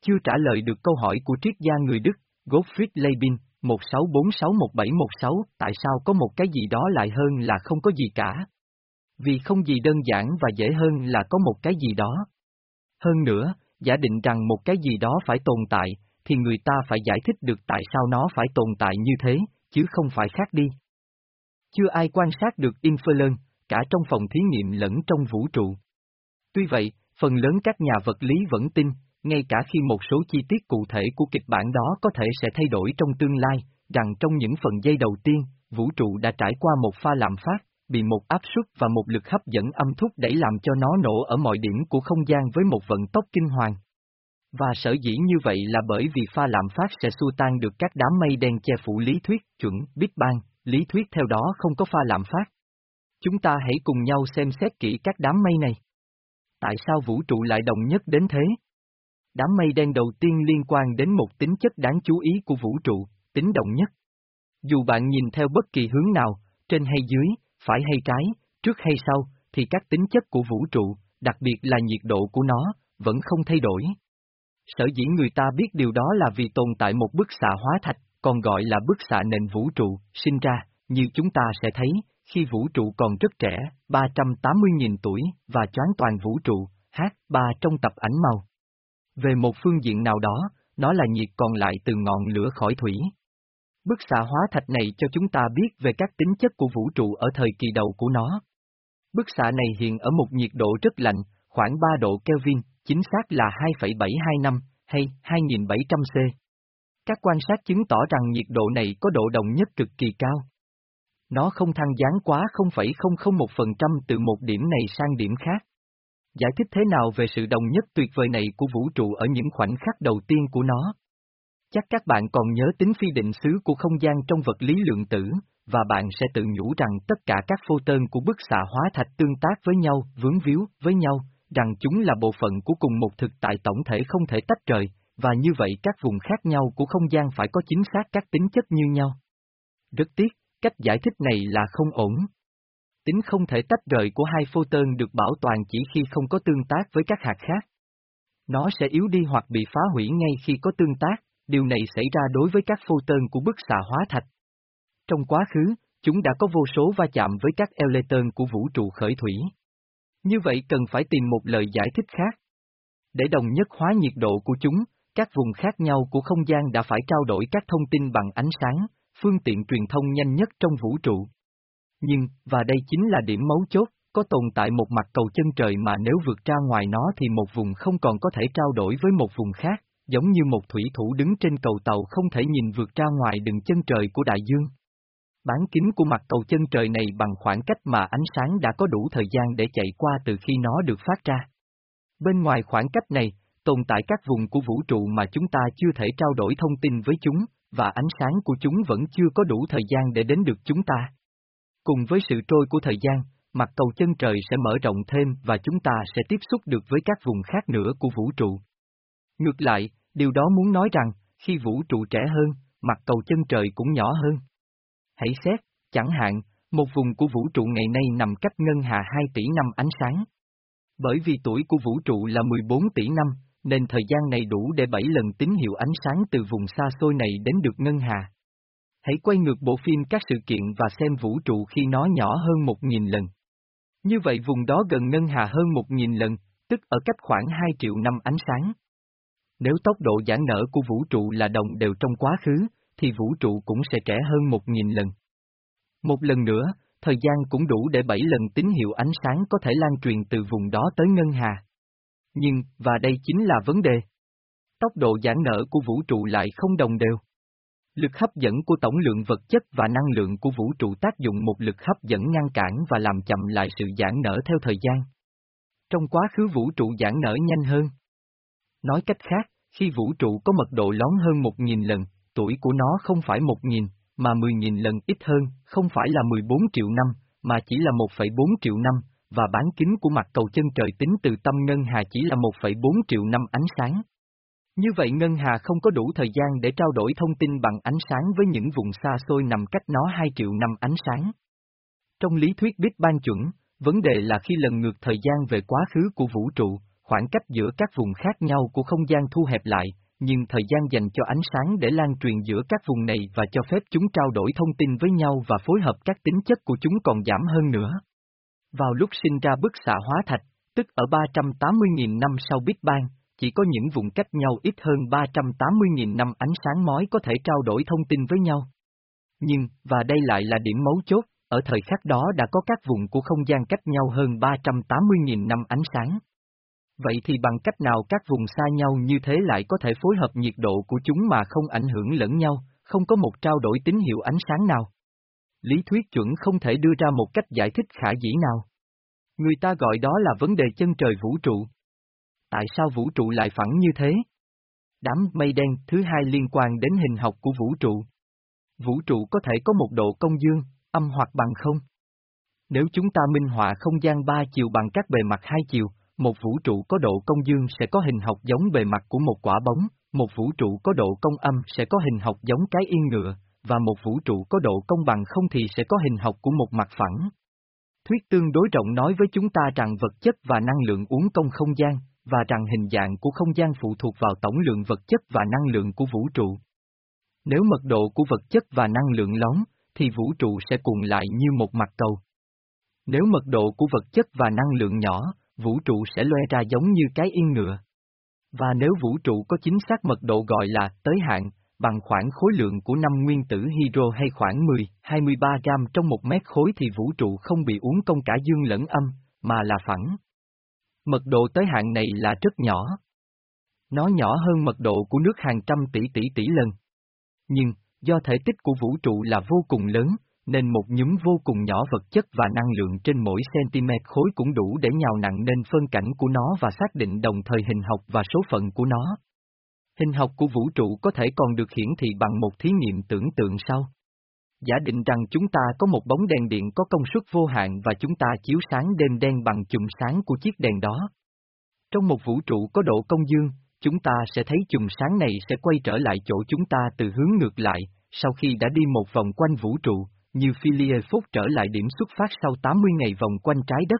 Chưa trả lời được câu hỏi của triết gia người Đức, Gottfried Leibniz, một sáu bốn sáu một bảy một sáu, tại sao có một cái gì đó lại hơn là không có gì cả? Vì không gì đơn giản và dễ hơn là có một cái gì đó. Hơn nữa, giả định rằng một cái gì đó phải tồn tại, thì người ta phải giải thích được tại sao nó phải tồn tại như thế, chứ không phải khác đi. Chưa ai quan sát được Inferno, cả trong phòng thí nghiệm lẫn trong vũ trụ. Tuy vậy, phần lớn các nhà vật lý vẫn tin, ngay cả khi một số chi tiết cụ thể của kịch bản đó có thể sẽ thay đổi trong tương lai, rằng trong những phần giây đầu tiên, vũ trụ đã trải qua một pha lạm phát, bị một áp suất và một lực hấp dẫn âm thúc đẩy làm cho nó nổ ở mọi điểm của không gian với một vận tốc kinh hoàng. Và sở dĩ như vậy là bởi vì pha lạm phát sẽ xua tan được các đám mây đen che phủ lý thuyết chuẩn Big Bang, lý thuyết theo đó không có pha lạm phát. Chúng ta hãy cùng nhau xem xét kỹ các đám mây này. Tại sao vũ trụ lại đồng nhất đến thế? Đám mây đen đầu tiên liên quan đến một tính chất đáng chú ý của vũ trụ, tính đồng nhất. Dù bạn nhìn theo bất kỳ hướng nào, trên hay dưới, phải hay trái, trước hay sau, thì các tính chất của vũ trụ, đặc biệt là nhiệt độ của nó, vẫn không thay đổi. Sở dĩ người ta biết điều đó là vì tồn tại một bức xạ hóa thạch, còn gọi là bức xạ nền vũ trụ, sinh ra, như chúng ta sẽ thấy, khi vũ trụ còn rất trẻ, ba trăm tám mươi nghìn tuổi, và choáng toàn vũ trụ, H ba trong tập ảnh màu. Về một phương diện nào đó, nó là nhiệt còn lại từ ngọn lửa khỏi thủy. Bức xạ hóa thạch này cho chúng ta biết về các tính chất của vũ trụ ở thời kỳ đầu của nó. Bức xạ này hiện ở một nhiệt độ rất lạnh, khoảng ba độ Kelvin, chính xác là hai phẩy bảy hai năm, hay hai nghìn bảy trăm C. Các quan sát chứng tỏ rằng nhiệt độ này có độ đồng nhất cực kỳ cao. Nó không thăng giáng quá không phẩy không không một phần trăm từ một điểm này sang điểm khác. Giải thích thế nào về sự đồng nhất tuyệt vời này của vũ trụ ở những khoảnh khắc đầu tiên của nó? Chắc các bạn còn nhớ tính phi định xứ của không gian trong vật lý lượng tử, và bạn sẽ tự nhủ rằng tất cả các photon của bức xạ hóa thạch tương tác với nhau, vướng víu với nhau, rằng chúng là bộ phận của cùng một thực tại tổng thể không thể tách rời, và như vậy các vùng khác nhau của không gian phải có chính xác các tính chất như nhau. Rất tiếc, cách giải thích này là không ổn. Tính không thể tách rời của hai photon được bảo toàn chỉ khi không có tương tác với các hạt khác. Nó sẽ yếu đi hoặc bị phá hủy ngay khi có tương tác, điều này xảy ra đối với các photon của bức xạ hóa thạch. Trong quá khứ, chúng đã có vô số va chạm với các electron của vũ trụ khởi thủy. Như vậy cần phải tìm một lời giải thích khác. Để đồng nhất hóa nhiệt độ của chúng, các vùng khác nhau của không gian đã phải trao đổi các thông tin bằng ánh sáng, phương tiện truyền thông nhanh nhất trong vũ trụ. Nhưng, và đây chính là điểm mấu chốt, có tồn tại một mặt cầu chân trời mà nếu vượt ra ngoài nó thì một vùng không còn có thể trao đổi với một vùng khác, giống như một thủy thủ đứng trên cầu tàu không thể nhìn vượt ra ngoài đường chân trời của đại dương. Bán kính của mặt cầu chân trời này bằng khoảng cách mà ánh sáng đã có đủ thời gian để chạy qua từ khi nó được phát ra. Bên ngoài khoảng cách này, tồn tại các vùng của vũ trụ mà chúng ta chưa thể trao đổi thông tin với chúng, và ánh sáng của chúng vẫn chưa có đủ thời gian để đến được chúng ta. Cùng với sự trôi của thời gian, mặt cầu chân trời sẽ mở rộng thêm và chúng ta sẽ tiếp xúc được với các vùng khác nữa của vũ trụ. Ngược lại, điều đó muốn nói rằng, khi vũ trụ trẻ hơn, mặt cầu chân trời cũng nhỏ hơn. Hãy xét, chẳng hạn, một vùng của vũ trụ ngày nay nằm cách ngân hà hai tỷ năm ánh sáng. Bởi vì tuổi của vũ trụ là mười bốn tỷ năm, nên thời gian này đủ để bảy lần tín hiệu ánh sáng từ vùng xa xôi này đến được ngân hà. Hãy quay ngược bộ phim các sự kiện và xem vũ trụ khi nó nhỏ hơn một nghìn lần. Như vậy vùng đó gần ngân hà hơn một nghìn lần, tức ở cách khoảng hai triệu năm ánh sáng. Nếu tốc độ giãn nở của vũ trụ là đồng đều trong quá khứ, thì vũ trụ cũng sẽ trẻ hơn một nghìn lần. Một lần nữa, thời gian cũng đủ để bảy lần tín hiệu ánh sáng có thể lan truyền từ vùng đó tới ngân hà. Nhưng, và đây chính là vấn đề. Tốc độ giãn nở của vũ trụ lại không đồng đều. Lực hấp dẫn của tổng lượng vật chất và năng lượng của vũ trụ tác dụng một lực hấp dẫn ngăn cản và làm chậm lại sự giãn nở theo thời gian. Trong quá khứ vũ trụ giãn nở nhanh hơn. Nói cách khác, khi vũ trụ có mật độ lớn hơn một nghìn lần, tuổi của nó không phải một nghìn, mà mười nghìn lần ít hơn, không phải là mười bốn triệu năm, mà chỉ là một phẩy bốn triệu năm, và bán kính của mặt cầu chân trời tính từ tâm ngân hà chỉ là một phẩy bốn triệu năm ánh sáng. Như vậy ngân hà không có đủ thời gian để trao đổi thông tin bằng ánh sáng với những vùng xa xôi nằm cách nó hai triệu năm ánh sáng. Trong lý thuyết Big Bang chuẩn, vấn đề là khi lần ngược thời gian về quá khứ của vũ trụ, khoảng cách giữa các vùng khác nhau của không gian thu hẹp lại, nhưng thời gian dành cho ánh sáng để lan truyền giữa các vùng này và cho phép chúng trao đổi thông tin với nhau và phối hợp các tính chất của chúng còn giảm hơn nữa. Vào lúc sinh ra bức xạ hóa thạch, tức ở ba trăm tám mươi nghìn năm sau Big Bang, chỉ có những vùng cách nhau ít hơn ba trăm tám mươi nghìn năm ánh sáng mói có thể trao đổi thông tin với nhau. Nhưng, và đây lại là điểm mấu chốt, ở thời khắc đó đã có các vùng của không gian cách nhau hơn ba trăm tám mươi nghìn năm ánh sáng. Vậy thì bằng cách nào các vùng xa nhau như thế lại có thể phối hợp nhiệt độ của chúng mà không ảnh hưởng lẫn nhau, không có một trao đổi tín hiệu ánh sáng nào? Lý thuyết chuẩn không thể đưa ra một cách giải thích khả dĩ nào. Người ta gọi đó là vấn đề chân trời vũ trụ. Tại sao vũ trụ lại phẳng như thế? Đám mây đen thứ hai liên quan đến hình học của vũ trụ. Vũ trụ có thể có một độ cong dương, âm hoặc bằng không? Nếu chúng ta minh họa không gian ba chiều bằng các bề mặt hai chiều, một vũ trụ có độ cong dương sẽ có hình học giống bề mặt của một quả bóng, một vũ trụ có độ cong âm sẽ có hình học giống cái yên ngựa, và một vũ trụ có độ cong bằng không thì sẽ có hình học của một mặt phẳng. Thuyết tương đối rộng nói với chúng ta rằng vật chất và năng lượng uốn cong không gian, và rằng hình dạng của không gian phụ thuộc vào tổng lượng vật chất và năng lượng của vũ trụ. Nếu mật độ của vật chất và năng lượng lớn, thì vũ trụ sẽ cuộn lại như một mặt cầu. Nếu mật độ của vật chất và năng lượng nhỏ, vũ trụ sẽ loe ra giống như cái yên ngựa. Và nếu vũ trụ có chính xác mật độ gọi là tới hạn, bằng khoảng khối lượng của năm nguyên tử hydro hay khoảng mười đến hai mươi ba gam trong một mét khối thì vũ trụ không bị uốn cong cả dương lẫn âm, mà là phẳng. Mật độ tới hạn này là rất nhỏ. Nó nhỏ hơn mật độ của nước hàng trăm tỷ tỷ tỷ lần. Nhưng, do thể tích của vũ trụ là vô cùng lớn, nên một nhúm vô cùng nhỏ vật chất và năng lượng trên mỗi cm khối cũng đủ để nhào nặng nên phân cảnh của nó và xác định đồng thời hình học và số phận của nó. Hình học của vũ trụ có thể còn được hiển thị bằng một thí nghiệm tưởng tượng sau. Giả định rằng chúng ta có một bóng đèn điện có công suất vô hạn và chúng ta chiếu sáng đêm đen bằng chùm sáng của chiếc đèn đó. Trong một vũ trụ có độ cong dương, chúng ta sẽ thấy chùm sáng này sẽ quay trở lại chỗ chúng ta từ hướng ngược lại, sau khi đã đi một vòng quanh vũ trụ, như Phileas-Fogg trở lại điểm xuất phát sau tám mươi ngày vòng quanh trái đất.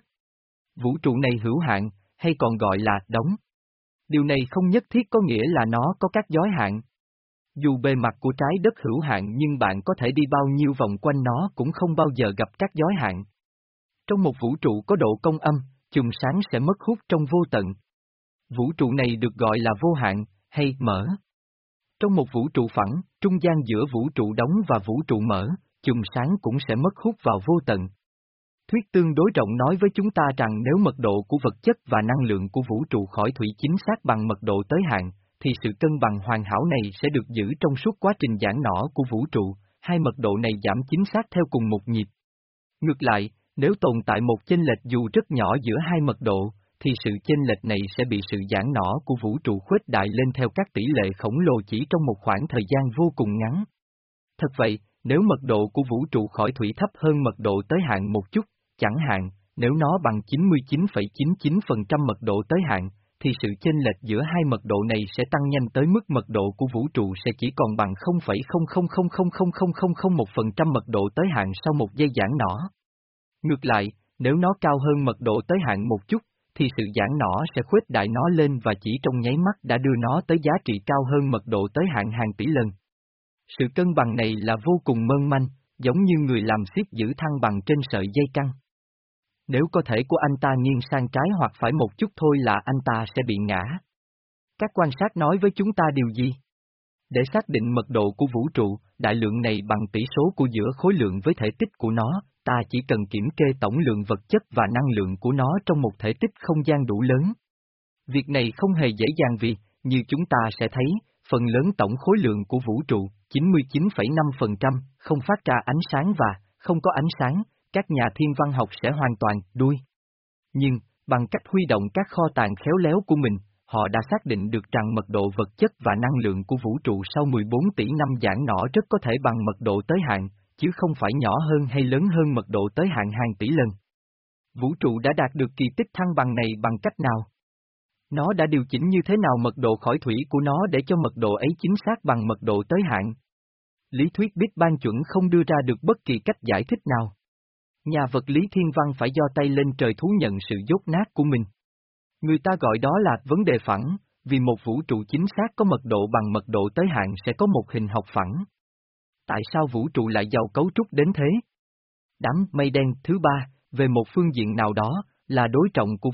Vũ trụ này hữu hạn, hay còn gọi là đóng. Điều này không nhất thiết có nghĩa là nó có các giới hạn. Dù bề mặt của trái đất hữu hạn nhưng bạn có thể đi bao nhiêu vòng quanh nó cũng không bao giờ gặp các giới hạn. Trong một vũ trụ có độ cong âm, chùm sáng sẽ mất hút trong vô tận. Vũ trụ này được gọi là vô hạn, hay mở. Trong một vũ trụ phẳng, trung gian giữa vũ trụ đóng và vũ trụ mở, chùm sáng cũng sẽ mất hút vào vô tận. Thuyết tương đối rộng nói với chúng ta rằng nếu mật độ của vật chất và năng lượng của vũ trụ khỏi thủy chính xác bằng mật độ tới hạn, thì sự cân bằng hoàn hảo này sẽ được giữ trong suốt quá trình giãn nở của vũ trụ, hai mật độ này giảm chính xác theo cùng một nhịp. Ngược lại, nếu tồn tại một chênh lệch dù rất nhỏ giữa hai mật độ, thì sự chênh lệch này sẽ bị sự giãn nở của vũ trụ khuếch đại lên theo các tỷ lệ khổng lồ chỉ trong một khoảng thời gian vô cùng ngắn. Thật vậy, nếu mật độ của vũ trụ khỏi thủy thấp hơn mật độ tới hạn một chút, chẳng hạn, nếu nó bằng chín mươi chín phẩy chín chín phần trăm mật độ tới hạn, thì sự chênh lệch giữa hai mật độ này sẽ tăng nhanh tới mức mật độ của vũ trụ sẽ chỉ còn bằng không phẩy không không không không không không không không một phần trăm mật độ tới hạn sau một giây giãn nở. Ngược lại, nếu nó cao hơn mật độ tới hạn một chút, thì sự giãn nở sẽ khuếch đại nó lên và chỉ trong nháy mắt đã đưa nó tới giá trị cao hơn mật độ tới hạn hàng tỷ lần. Sự cân bằng này là vô cùng mơn manh, giống như người làm xiết giữ thăng bằng trên sợi dây căng. Nếu cơ thể của anh ta nghiêng sang trái hoặc phải một chút thôi là anh ta sẽ bị ngã. Các quan sát nói với chúng ta điều gì? Để xác định mật độ của vũ trụ, đại lượng này bằng tỷ số của giữa khối lượng với thể tích của nó, ta chỉ cần kiểm kê tổng lượng vật chất và năng lượng của nó trong một thể tích không gian đủ lớn. Việc này không hề dễ dàng vì, như chúng ta sẽ thấy, phần lớn tổng khối lượng của vũ trụ, chín mươi chín phẩy năm phần trăm, không phát ra ánh sáng và, không có ánh sáng, các nhà thiên văn học sẽ hoàn toàn đuôi. Nhưng, bằng cách huy động các kho tàng khéo léo của mình, họ đã xác định được rằng mật độ vật chất và năng lượng của vũ trụ sau mười bốn tỷ năm giãn nở rất có thể bằng mật độ tới hạn, chứ không phải nhỏ hơn hay lớn hơn mật độ tới hạn hàng tỷ lần. Vũ trụ đã đạt được kỳ tích thăng bằng này bằng cách nào? Nó đã điều chỉnh như thế nào mật độ khỏi thủy của nó để cho mật độ ấy chính xác bằng mật độ tới hạn? Lý thuyết Big Bang chuẩn không đưa ra được bất kỳ cách giải thích nào. Nhà vật lý thiên văn phải giơ tay lên trời thú nhận sự dốt nát của mình. Người ta gọi đó là vấn đề phẳng, vì một vũ trụ chính xác có mật độ bằng mật độ tới hạn sẽ có một hình học phẳng. Tại sao vũ trụ lại giàu cấu trúc đến thế? Đám mây đen thứ ba, về một phương diện nào đó, là đối trọng của